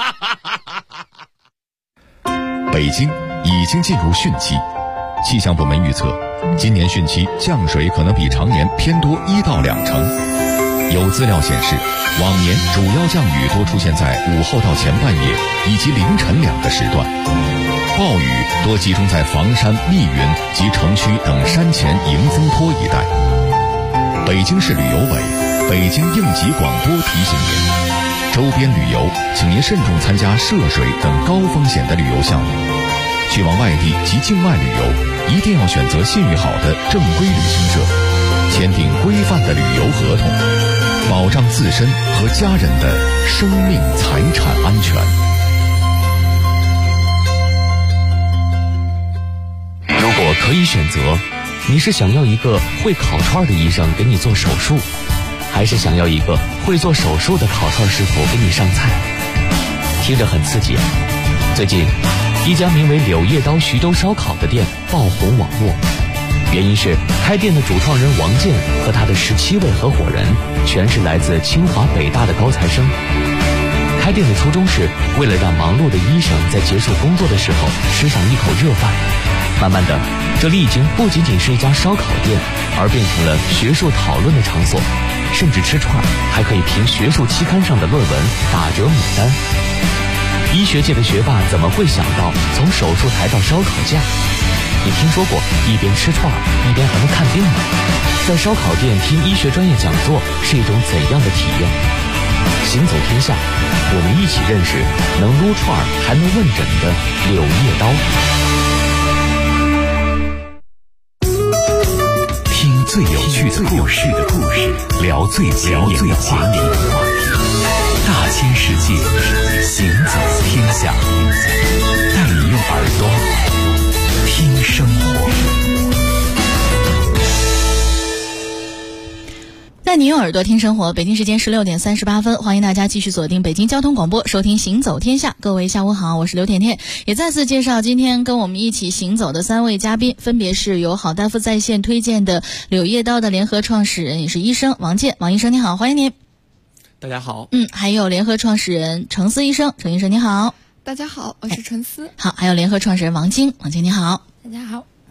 北京已经进入汛期，气象部门预测，今年汛期降水可能比常年偏多1到2成。有资料显示，往年主要降雨多出现在午后到前半夜以及凌晨2个时段，暴雨多集中在房山、密云及城区等山前迎风坡一带。北京市旅游委、北京应急广播提醒您，周边旅游请您慎重参加涉水等高风险的旅游项目。去往外地及境外旅游，一定要选择信誉好的正规旅行社，签订规范的旅游合同，保障自身和家人的生命财产安全。 如果可以选择，你是想要一个会烤串的医生给你做手术，还是想要一个会做手术的烤串师傅给你上菜？听着很刺激。最近一家名为柳叶刀徐州烧烤的店爆红网络，原因是开店的主创人王健和他的17位合伙人全是来自清华北大的高材生。开店的初衷是为了让忙碌的医生在结束工作的时候吃上一口热饭。慢慢的，这里已经不仅仅是一家烧烤店，而变成了学术讨论的场所，甚至吃串还可以凭学术期刊上的论文打折买单。医学界的学霸怎么会想到从手术台到烧烤架？你听说过一边吃串一边还能看病吗？在烧烤店听医学专业讲座是一种怎样的体验？行走天下，我们一起认识能撸串还能问诊的柳叶刀。 听最有趣的故事，聊最前沿的话题。大千世界，行走天下，带你用耳朵听生活。 带你用耳朵听生活。北京时间16点38分，欢迎大家继续锁定北京交通广播，收听行走天下。各位下午好，我是刘甜甜，也再次介绍今天跟我们一起行走的3位嘉宾，分别是由好大夫在线推荐的柳叶刀的联合创始人，也是医生王健。王医生你好，欢迎您。 大家好。 还有联合创始人程思医生，程医生你好。 大家好，我是陈思。 好，还有联合创始人王晶，王晶你好。 大家好。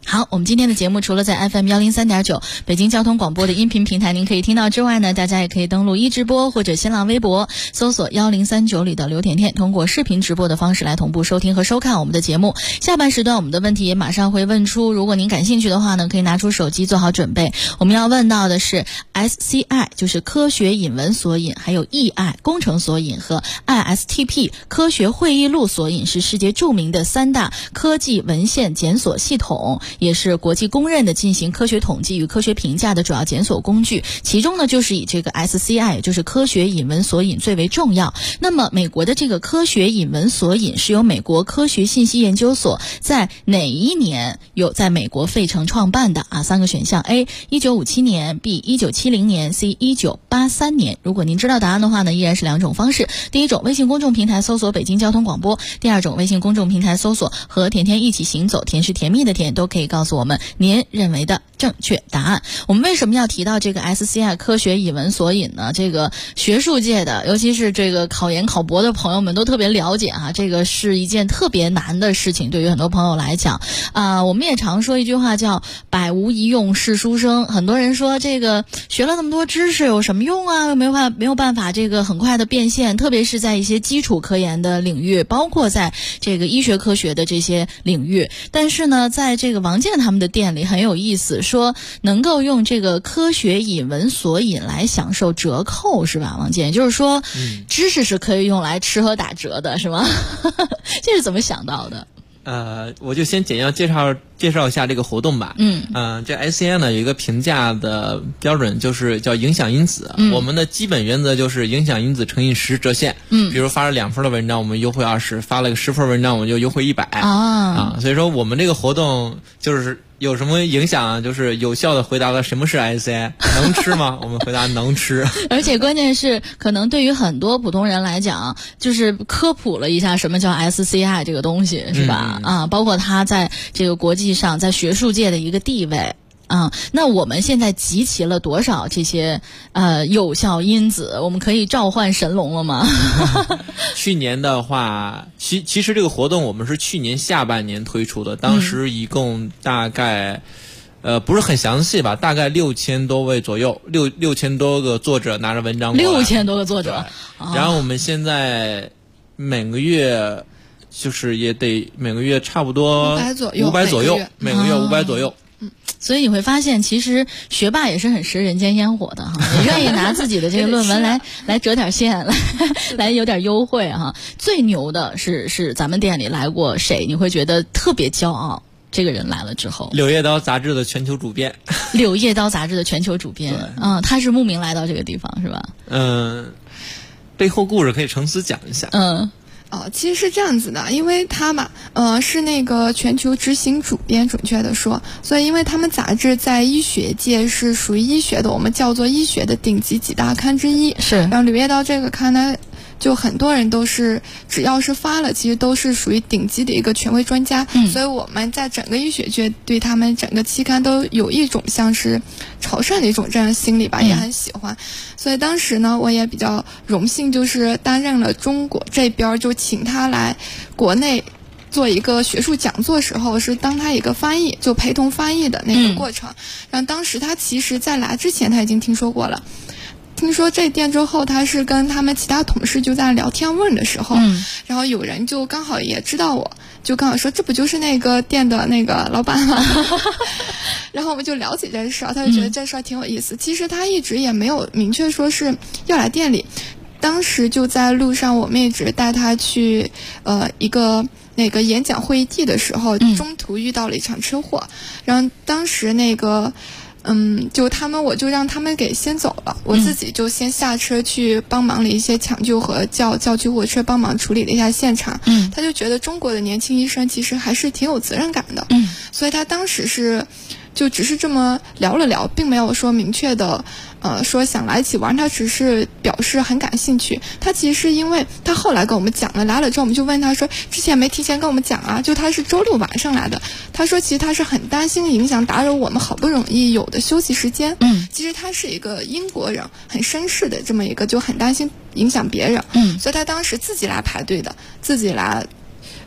好，我们今天的节目除了在 FM103.9 北京交通广播的音频平台您可以听到之外呢，大家也可以登录一直播或者新浪微博搜索1039里的刘甜甜，通过视频直播的方式来同步收听和收看我们的节目。下半时段我们的问题也马上会问出，如果您感兴趣的话呢，可以拿出手机做好准备。我们要问到的是 SCI 就是科学引文索引，还有 EI 工程索引和 ISTP 科学会议录索引，是世界著名的3大科技文献检索系统，也是国际公认的进行科学统计与科学评价的主要检索工具。其中呢，就是以这个 SCI 就是科学引文索引最为重要。那么美国的这个科学引文索引是由美国科学信息研究所在哪一年有在美国费城创办的啊？3个选项 A 1957年 B 1970年 C 1983年。如果您知道答案的话呢，依然是2种方式。第一种，微信公众平台搜索北京交通广播；第二种，微信公众平台搜索和甜甜一起行走，甜是甜蜜的甜，都可以告诉我们您认为的正确答案。我们为什么要提到这个 SCI 科学引文索引呢？这个学术界的，尤其是这个考研考博的朋友们都特别了解啊，这个是一件特别难的事情，对于很多朋友来讲我们也常说一句话叫百无一用是书生。很多人说这个学了那么多知识有什么用啊？没有办法这个很快的变现，特别是在一些基础科研的领域，包括在这个医学科学的这些领域。但是呢，在这个王健他们的店里很有意思，说能够用这个科学引文索引来享受折扣，是吧？王健，就是说知识是可以用来吃和打折的，是吗？这是怎么想到的？ 我就先简要介绍一下这个活动吧。这 SCI 呢有一个评价的标准，就是叫影响因子。我们的基本原则就是影响因子乘以10折现。比如发了2分的文章，我们优惠20；发了个10分文章，我们就优惠100。所以说我们这个活动就是有什么影响啊？就是有效的回答了什么是 SCI， 能吃吗？我们回答能吃。 而且关键是，可能对于很多普通人来讲，就是科普了一下什么叫 SCI 这个东西，是吧？包括它在这个国际上，在学术界的一个地位。那我们现在集齐了多少这些有效因子？我们可以召唤神龙了吗？ 去年的话，其实这个活动我们是去年下半年推出的，当时一共大概不是很详细吧，大概6000多位左右，6000多个作者拿着文章过来。 6000多个作者。 然后我们现在每个月就是也得每个月差不多500左右，每个月500左右。 所以你会发现，其实学霸也是很食人间烟火的哈，也愿意拿自己的这个论文来折点现，来有点优惠哈。最牛的是咱们店里来过谁？你会觉得特别骄傲？这个人来了之后， 柳叶刀杂志的全球主编。 柳叶刀杂志的全球主编，他是慕名来到这个地方是吧？ 背后故事可以成词讲一下。 其实是这样子的，因为他吧，是那个全球执行主编，准确的说，所以因为他们杂志在医学界是属于医学的，我们叫做医学的顶级几大刊之一。 是， 然后柳叶刀这个刊呢，就很多人都是只要是发了，其实都是属于顶级的一个权威专家。所以我们在整个医学界对他们整个期刊都有一种像是朝圣的一种这样心理吧，也很喜欢。所以当时呢，我也比较荣幸，就是担任了中国这边，就请他来国内做一个学术讲座时候，是当他一个翻译，就陪同翻译的那个过程。然后当时他其实在来之前他已经听说过了。听说这店之后，他是跟他们其他同事就在聊天问的时候，然后有人就刚好也知道我，就刚好说这不就是那个店的那个老板吗？然后我们就聊起这事儿，他就觉得这事儿挺有意思。其实他一直也没有明确说是要来店里，当时就在路上，我们一直带他去一个那个演讲会议地的时候，中途遇到了一场车祸，然后当时那个。我就让他们给先走了，我自己就先下车去帮忙了一些抢救和叫救护车帮忙处理了一下现场。他就觉得中国的年轻医生其实还是挺有责任感的。所以他当时就只是这么聊了聊，并没有说明确的说想来一起玩，他只是表示很感兴趣。他其实是因为他后来跟我们讲了，来了之后我们就问他说之前没提前跟我们讲啊，就他是周六晚上来的，他说其实他是很担心影响打扰我们好不容易有的休息时间。其实他是一个英国人，很绅士的这么一个，就很担心影响别人。所以他当时自己来排队的，自己来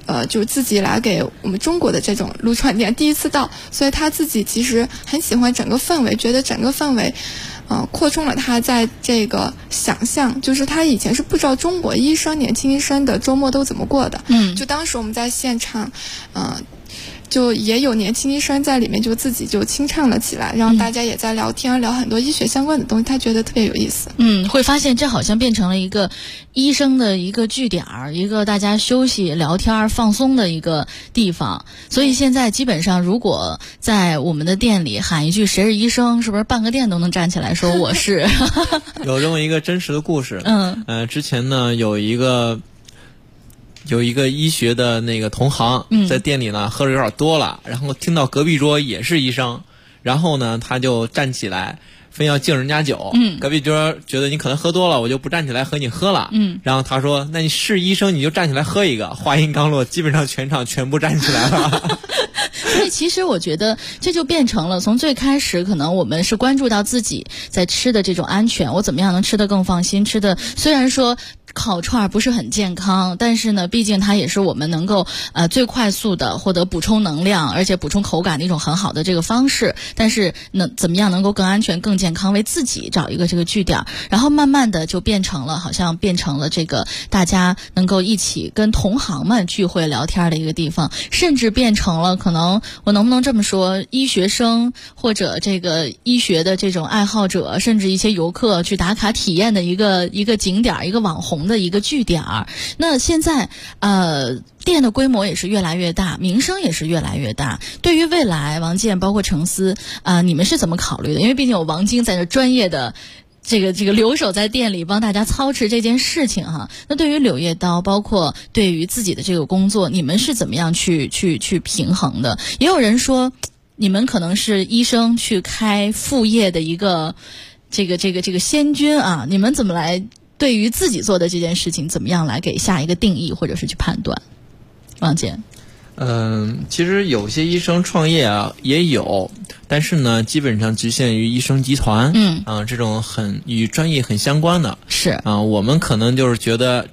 就是自己来给我们中国的这种撸串店第一次到，所以他自己其实很喜欢整个氛围，觉得整个氛围扩充了他在这个想象，就是他以前是不知道中国医生年轻医生的周末都怎么过的。就当时我们在现场就也有年轻医生在里面就自己就清唱了起来，然后大家也在聊天，聊很多医学相关的东西，他觉得特别有意思。 会发现这好像变成了一个医生的一个据点，一个大家休息聊天放松的一个地方。所以现在基本上如果在我们的店里喊一句谁是医生，是不是半个店都能站起来说我是。 有这么一个真实的故事。之前呢有一个医学的那个同行在店里呢喝的有点多了，然后听到隔壁桌也是医生，然后呢他就站起来非要敬人家酒。隔壁桌觉得你可能喝多了，我就不站起来和你喝了。然后他说那你是医生你就站起来喝一个。话音刚落，基本上全场全部站起来了。 所以其实我觉得这就变成了从最开始可能我们是关注到自己在吃的这种安全，我怎么样能吃得更放心，吃的虽然说烤串不是很健康，但是呢毕竟它也是我们能够最快速的获得补充能量而且补充口感的一种很好的这个方式，但是怎么样能够更安全更健康，为自己找一个这个据点，然后慢慢的就变成了好像变成了这个大家能够一起跟同行们聚会聊天的一个地方，甚至变成了可能我能不能这么说，医学生或者这个医学的这种爱好者，甚至一些游客去打卡体验的一个景点，一个网红的一个据点。那现在店的规模也是越来越大，名声也是越来越大。对于未来，王健包括程思你们是怎么考虑的？因为毕竟有王晶在这专业的这个留守在店里帮大家操持这件事情哈。那对于柳叶刀，包括对于自己的这个工作，你们是怎么样去平衡的？也有人说你们可能是医生去开副业的一个这个先军啊，你们怎么来对于自己做的这件事情怎么样来给下一个定义或者是去判断？王健。 其实有些医生创业也有，但是呢基本上局限于医生集团这种很与专业很相关的。 是我们可能就是觉得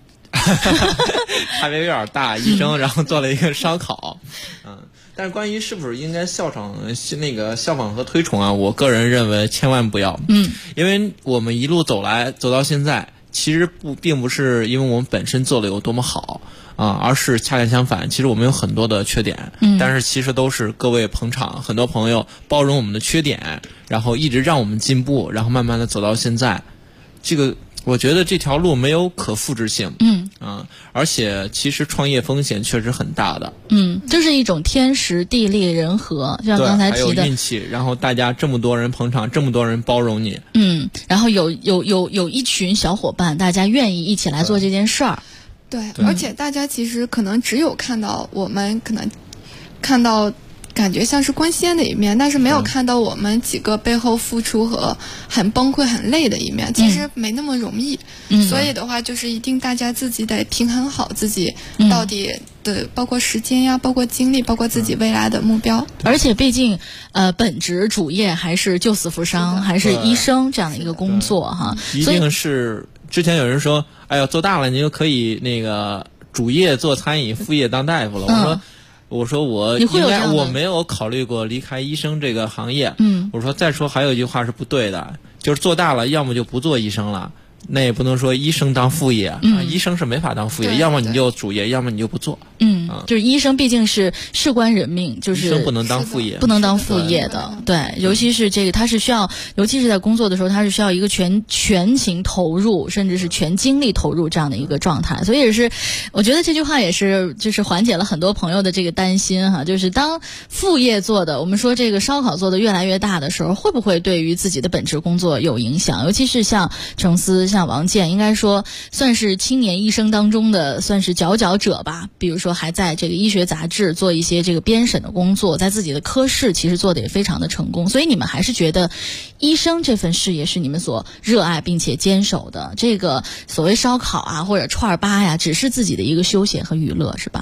差别有点大，医生然后做了一个烧烤。但是关于是不是应该效仿和推崇我个人认为千万不要。因为我们一路走到现在，其实并不是因为我们本身做的有多么好而是恰恰相反，其实我们有很多的缺点，但是其实都是各位捧场，很多朋友包容我们的缺点，然后一直让我们进步，然后慢慢的走到现在。这个我觉得这条路没有可复制性。而且其实创业风险确实很大的。 这是一种天时地利人和，就像刚才提的， 还有运气，然后大家这么多人捧场，这么多人包容你。 然后有一群小伙伴，大家愿意一起来做这件事儿。 对，而且大家其实可能只有看到我们可能看到感觉像是光鲜的一面，但是没有看到我们几个背后付出和很崩溃很累的一面，其实没那么容易。所以的话就是一定大家自己得平衡好自己到底的包括时间呀，包括精力，包括自己未来的目标。 而且毕竟本职主业还是救死扶伤，还是医生这样的一个工作哈。 一定是之前有人说哎呀做大了你就可以那个主业做餐饮，副业当大夫了。我说我没有考虑过离开医生这个行业。我说再说还有一句话是不对的，就是做大了要么就不做医生了，那也不能说医生当副业医生是没法当副业，要么你就主业，要么你就不做。 就是医生毕竟是事关人命，就是医生不能当副业， 不能当副业的。对，尤其是这个他是需要，尤其是在工作的时候，他是需要一个全情投入，甚至是全精力投入这样的一个状态。所以也是我觉得这句话也是就是缓解了很多朋友的这个担心哈，就是当副业做的，我们说这个烧烤做的越来越大的时候，会不会对于自己的本职工作有影响？尤其是像程思像王健，应该说算是青年医生当中的算是佼佼者吧。比如说还在这个医学杂志做一些这个编审的工作，在自己的科室其实做的也非常的成功。所以你们还是觉得医生这份事业是你们所热爱并且坚守的，这个所谓烧烤或者串吧只是自己的一个休闲和娱乐，是吧？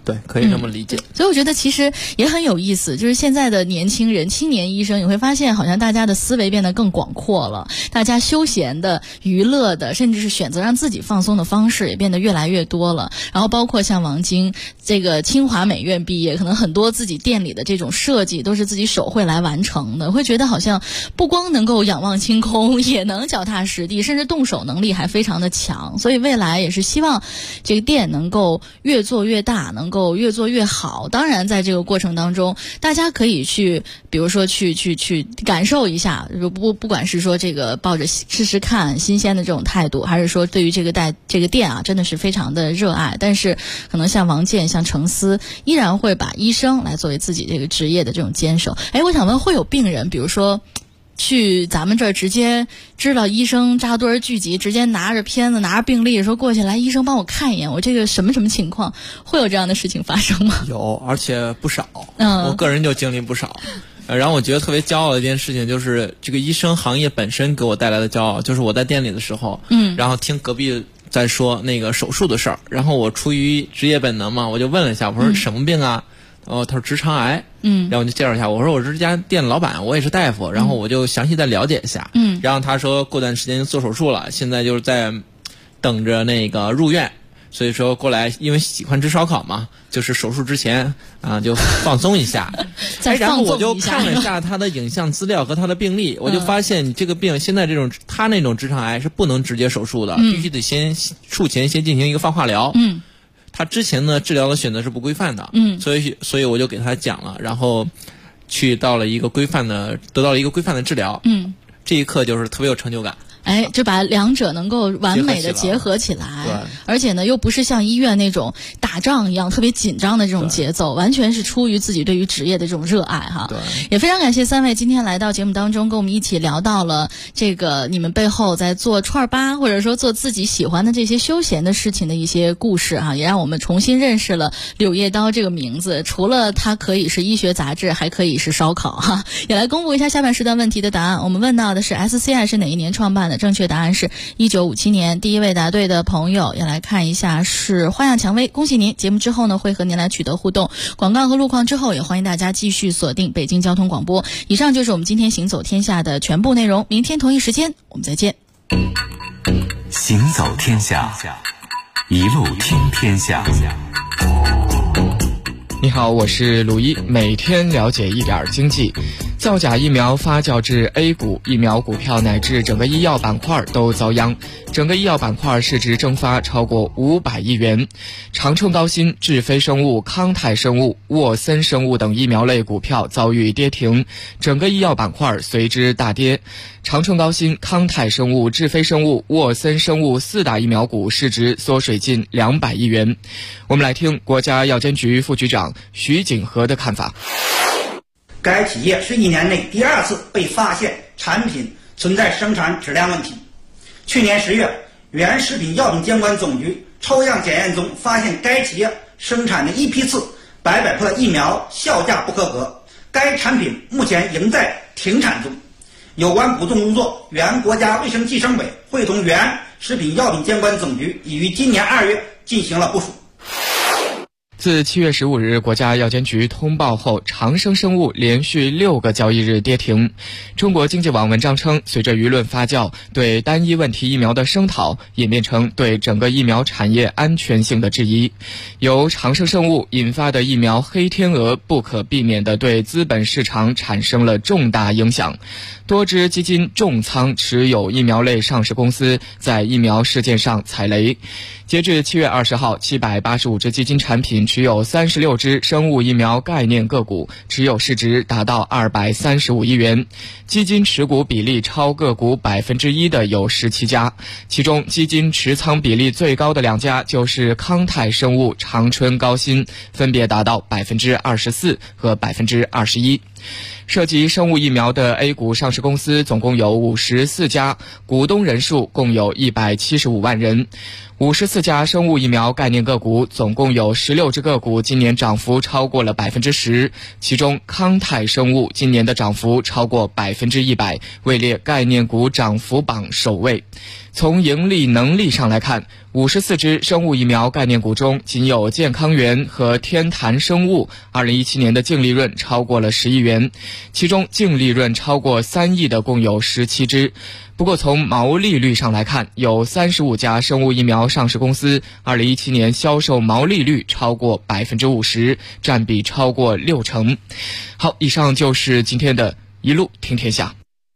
对，可以这么理解。 所以我觉得其实也很有意思，就是现在的年轻人、青年医生，你会发现好像大家的思维变得更广阔了，大家休闲的、娱乐的，甚至是选择让自己放松的方式也变得越来越多了。然后包括像王晶这个清华美院毕业，可能很多自己店里的这种设计都是自己手绘来完成的，会觉得好像不光能够仰望星空，也能脚踏实地，甚至动手能力还非常的强。所以未来也是希望这个店能够越做越大，能够越做越好。当然在这个过程当中，大家可以去比如说去感受一下，不管是说这个抱着试试看新鲜的这种态度，还是说对于这个店啊真的是非常的热爱，但是可能像王健像程思依然会把医生来作为自己这个职业的这种坚守。我想问，会有病人比如说去咱们这儿直接知道医生扎堆聚集，直接拿着片子拿着病历说过去，来医生帮我看一眼我这个什么情况，会有这样的事情发生吗？ 有，而且不少。我个人就经历不少。然后我觉得特别骄傲的一件事情就是这个医生行业本身给我带来的骄傲，就是我在店里的时候，然后听隔壁在说那个手术的事儿，然后我出于职业本能嘛，我就问了一下，我说什么病啊？他说直肠癌。然后我就介绍一下，我说我是这家店老板，我也是大夫，然后我就详细再了解一下。然后他说过段时间就做手术了，现在就是在等着那个入院，所以说过来，因为喜欢吃烧烤嘛，就是手术之前就放松一下。然后我就看了一下他的影像资料和他的病历，我就发现这个病现在他那种直肠癌是不能直接手术的，必须得先术前先进行一个放化疗。他之前呢治疗的选择是不规范的，所以我就给他讲了，然后得到了一个规范的治疗。这一刻就是特别有成就感。 就把两者能够完美的结合起来，而且呢又不是像医院那种打仗一样特别紧张的这种节奏，完全是出于自己对于职业的这种热爱哈。也非常感谢三位今天来到节目当中，跟我们一起聊到了这个你们背后在做串吧或者说做自己喜欢的这些休闲的事情的一些故事哈，也让我们重新认识了柳叶刀这个名字，除了它可以是医学杂志，还可以是烧烤哈。也来公布一下下半时段问题的答案，我们问到的是 SCI 是哪一年创办的？正确答案是1957年。第一位答对的朋友也来看一下是花样蔷薇，恭喜您！节目之后呢会和您来取得互动，广告和路况之后也欢迎大家继续锁定北京交通广播。以上就是我们今天行走天下的全部内容，明天同一时间我们再见。 行走天下，一路听天下。 你好，我是鲁一，每天了解一点经济。造假疫苗发酵至 A 股，疫苗股票乃至整个医药板块都遭殃，整个医药板块市值蒸发超过500亿元。长春高新、智飞生物、康泰生物、沃森生物等疫苗类股票遭遇跌停，整个医药板块随之大跌。长春高新、康泰生物、智飞生物、沃森生物4大疫苗股市值缩水近200亿元。我们来听国家药监局副局长徐景和的看法。 该企业是1年内第2次被发现产品存在生产质量问题。去年10月，原食品药品监管总局抽样检验中发现该企业生产的一批次白百破疫苗效价不合格，该产品目前仍在停产中。有关补充工作，原国家卫生计生委会同原食品药品监管总局已于今年2月进行了部署。 自7月15日国家药监局通报后，长生生物连续6个交易日跌停。中国经济网文章称，随着舆论发酵，对单一问题疫苗的声讨演变成对整个疫苗产业安全性的质疑。由长生生物引发的疫苗黑天鹅不可避免地对资本市场产生了重大影响。多只基金重仓持有疫苗类上市公司，在疫苗事件上踩雷。截至7月20号，785只基金产品持有36只生物疫苗概念个股，持有市值达到235亿元。基金持股比例超个股1%的有17家，其中基金持仓比例最高的2家就是康泰生物、长春高新，分别达到24%和21%。 涉及生物疫苗的 A 股上市公司总共有54家，股东人数共有175万人。54家生物疫苗概念个股总共有16只个股今年涨幅超过了 10%， 其中康泰生物今年的涨幅超过 100%， 位列概念股涨幅榜首位。从盈利能力上来看，54只生物疫苗概念股中，仅有健康源和天坛生物2017年的净利润超过了10亿元，其中净利润超过3亿的共有17只。不过从毛利率上来看，有35家生物疫苗上市公司2017年销售毛利率超过 50%， 占比超过60%。好，以上就是今天的一路听天下。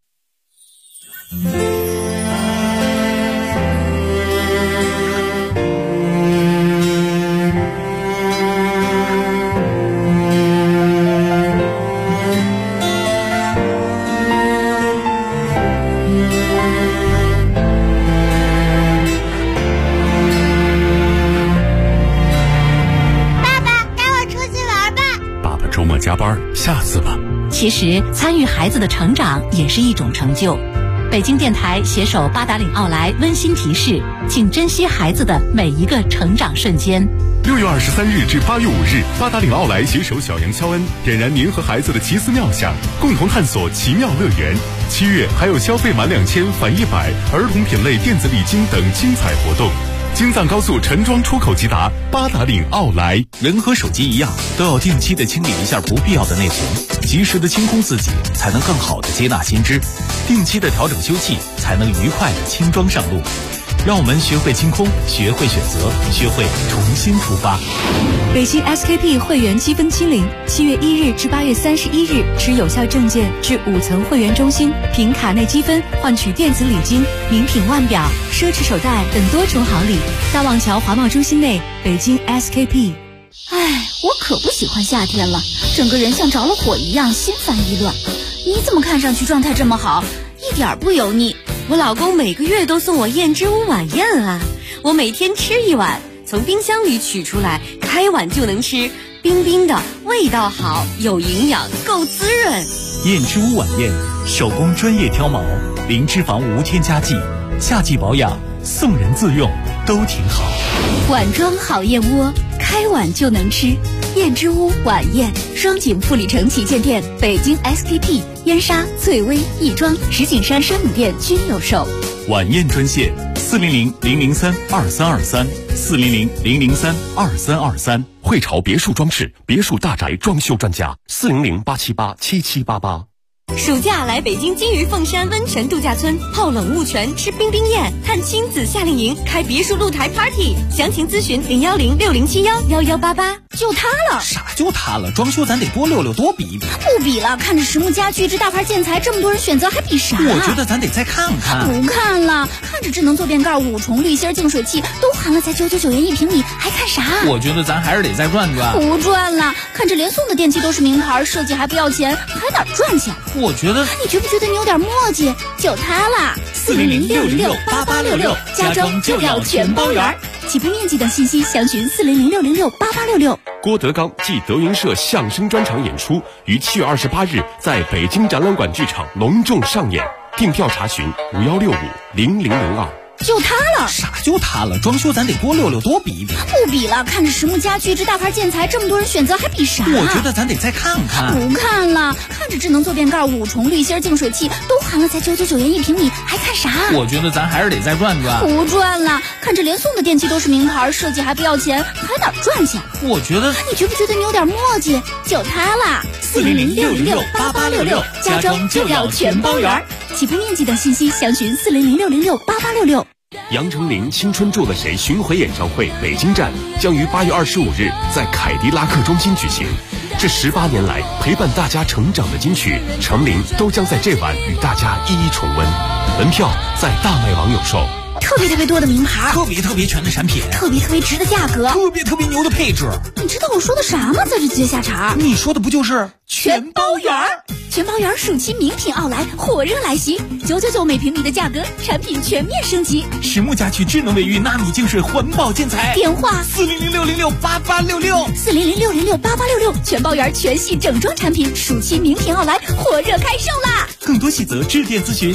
加班，下次吧。 其实参与孩子的成长也是一种成就。北京电台携手八达岭奥莱温馨提示，请珍惜孩子的每一个成长瞬间。 6月23日至8月5日，八达岭奥莱携手小杨肖恩，点燃您和孩子的奇思妙想，共同探索奇妙乐园。7月还有消费满2000返100，儿童品类电子礼金等精彩活动。京藏高速陈庄出口即达，八达岭奥莱。 人和手机一样，都要定期的清理一下不必要的内存，及时的清空自己，才能更好的接纳新知；定期的调整修葺，才能愉快的轻装上路。让我们学会清空，学会选择，学会重新出发。 北京 SKP 会员积分清零，7月1日至8月31日，持有效证件至5层会员中心，凭卡内积分换取电子礼金、名品腕表、奢侈手袋等多重好礼。大望桥华贸中心内，北京 SKP。 哎，我可不喜欢夏天了，整个人像着了火一样，心烦意乱。你怎么看上去状态这么好，一点不油腻？ 我老公每个月都送我燕之屋晚宴啊，我每天吃一碗，从冰箱里取出来，开碗就能吃，冰冰的，味道好，有营养，够滋润。 燕之屋晚宴，手工专业挑毛，零脂肪无添加剂，夏季保养，送人自用，都挺好。 碗装好燕窝，开碗就能吃。燕之屋晚宴，双井富力城旗舰店、北京 SKP、燕莎、翠微、亦庄、石景山山姆店均有售。 晚宴专线：400-003-2323，400-003-2323。 汇潮别墅装饰，别墅大宅装修专家，400-878-7788。 暑假来北京金鱼凤山温泉度假村泡冷雾泉，吃冰冰宴，探亲子夏令营，开别墅露台 party， 详情咨询010-6071-1188。 就它了， 啥就它了？装修咱得多溜溜，多比一比。 不比了，看着实木家具这大牌建材，这么多人选择，还比啥？ 我觉得咱得再看看。 不看了，看着智能坐便盖、5重滤芯净水器都含了，才999元1平米，还看啥？ 我觉得咱还是得再转转。 不转了，看着连送的电器都是名牌，设计还不要钱，还哪赚钱？ 我觉得， 你觉不觉得你有点墨迹？就它啦，400-606-8866，家装就要全包圆。起步面积等信息详询400-606-8866。 郭德纲暨德云社相声专场演出于7月28日在北京展览馆剧场隆重上演，订票查询51650002。 就它了， 啥就它了？装修咱得多溜溜，多比一比。 不比了，看着实木家具这大牌建材，这么多人选择，还比啥？ 我觉得咱得再看看。 不看了，看着智能坐便盖、5重滤芯净水器都含了，才999元1平米，还看啥？ 我觉得咱还是得再转转。 不转了，看着连送的电器都是名牌，设计还不要钱，还哪赚钱？ 我觉得， 你觉不觉得你有点墨迹？就它啦，400-606-8866，家装就要全包圆。起步面积等信息详询400-606-8866。 杨丞琳青春住了谁巡回演唱会北京站将于8月25日在凯迪拉克中心举行。这18年来陪伴大家成长的金曲，丞琳都将在这晚与大家一一重温。门票在大麦网有售。 特别多的名牌， 特别全的产品， 特别值的价格， 特别牛的配置。 你知道我说的啥吗？在这接下茬， 你说的不就是全包圆？ 全包圆暑期名品奥莱火热来袭，999每平米的价格，产品全面升级。 实木家居智能卫浴纳米净水环保建材， 电话 40066688866，40066688866， 全包圆全系整装产品，暑期名品奥莱火热开售啦！ 更多细则致电咨询。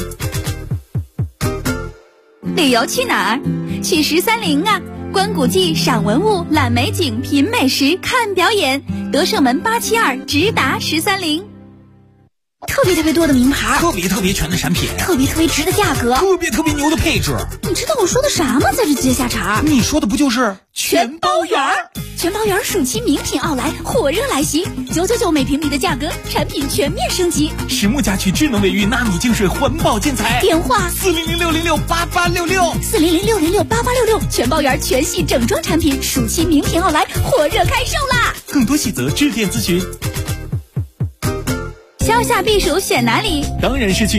旅游去哪儿？去13陵啊！观古迹、赏文物、览美景、品美食、看表演，德胜门872直达13陵。特别多的名牌， 特别全的产品， 特别值的价格， 特别牛的配置。 你知道我说的啥吗？在这接下茬， 你说的不就是全包圆？ 全包圆暑期名品奥莱火热来袭，999每平米的价格，产品全面升级。 实木家居智能卫浴纳米净水环保建材， 电话 40066688866，40066688866， 全包圆全系整装产品，暑期名品奥莱火热开售啦！ 更多细则致电咨询。 消夏避暑选哪里？ 当然是去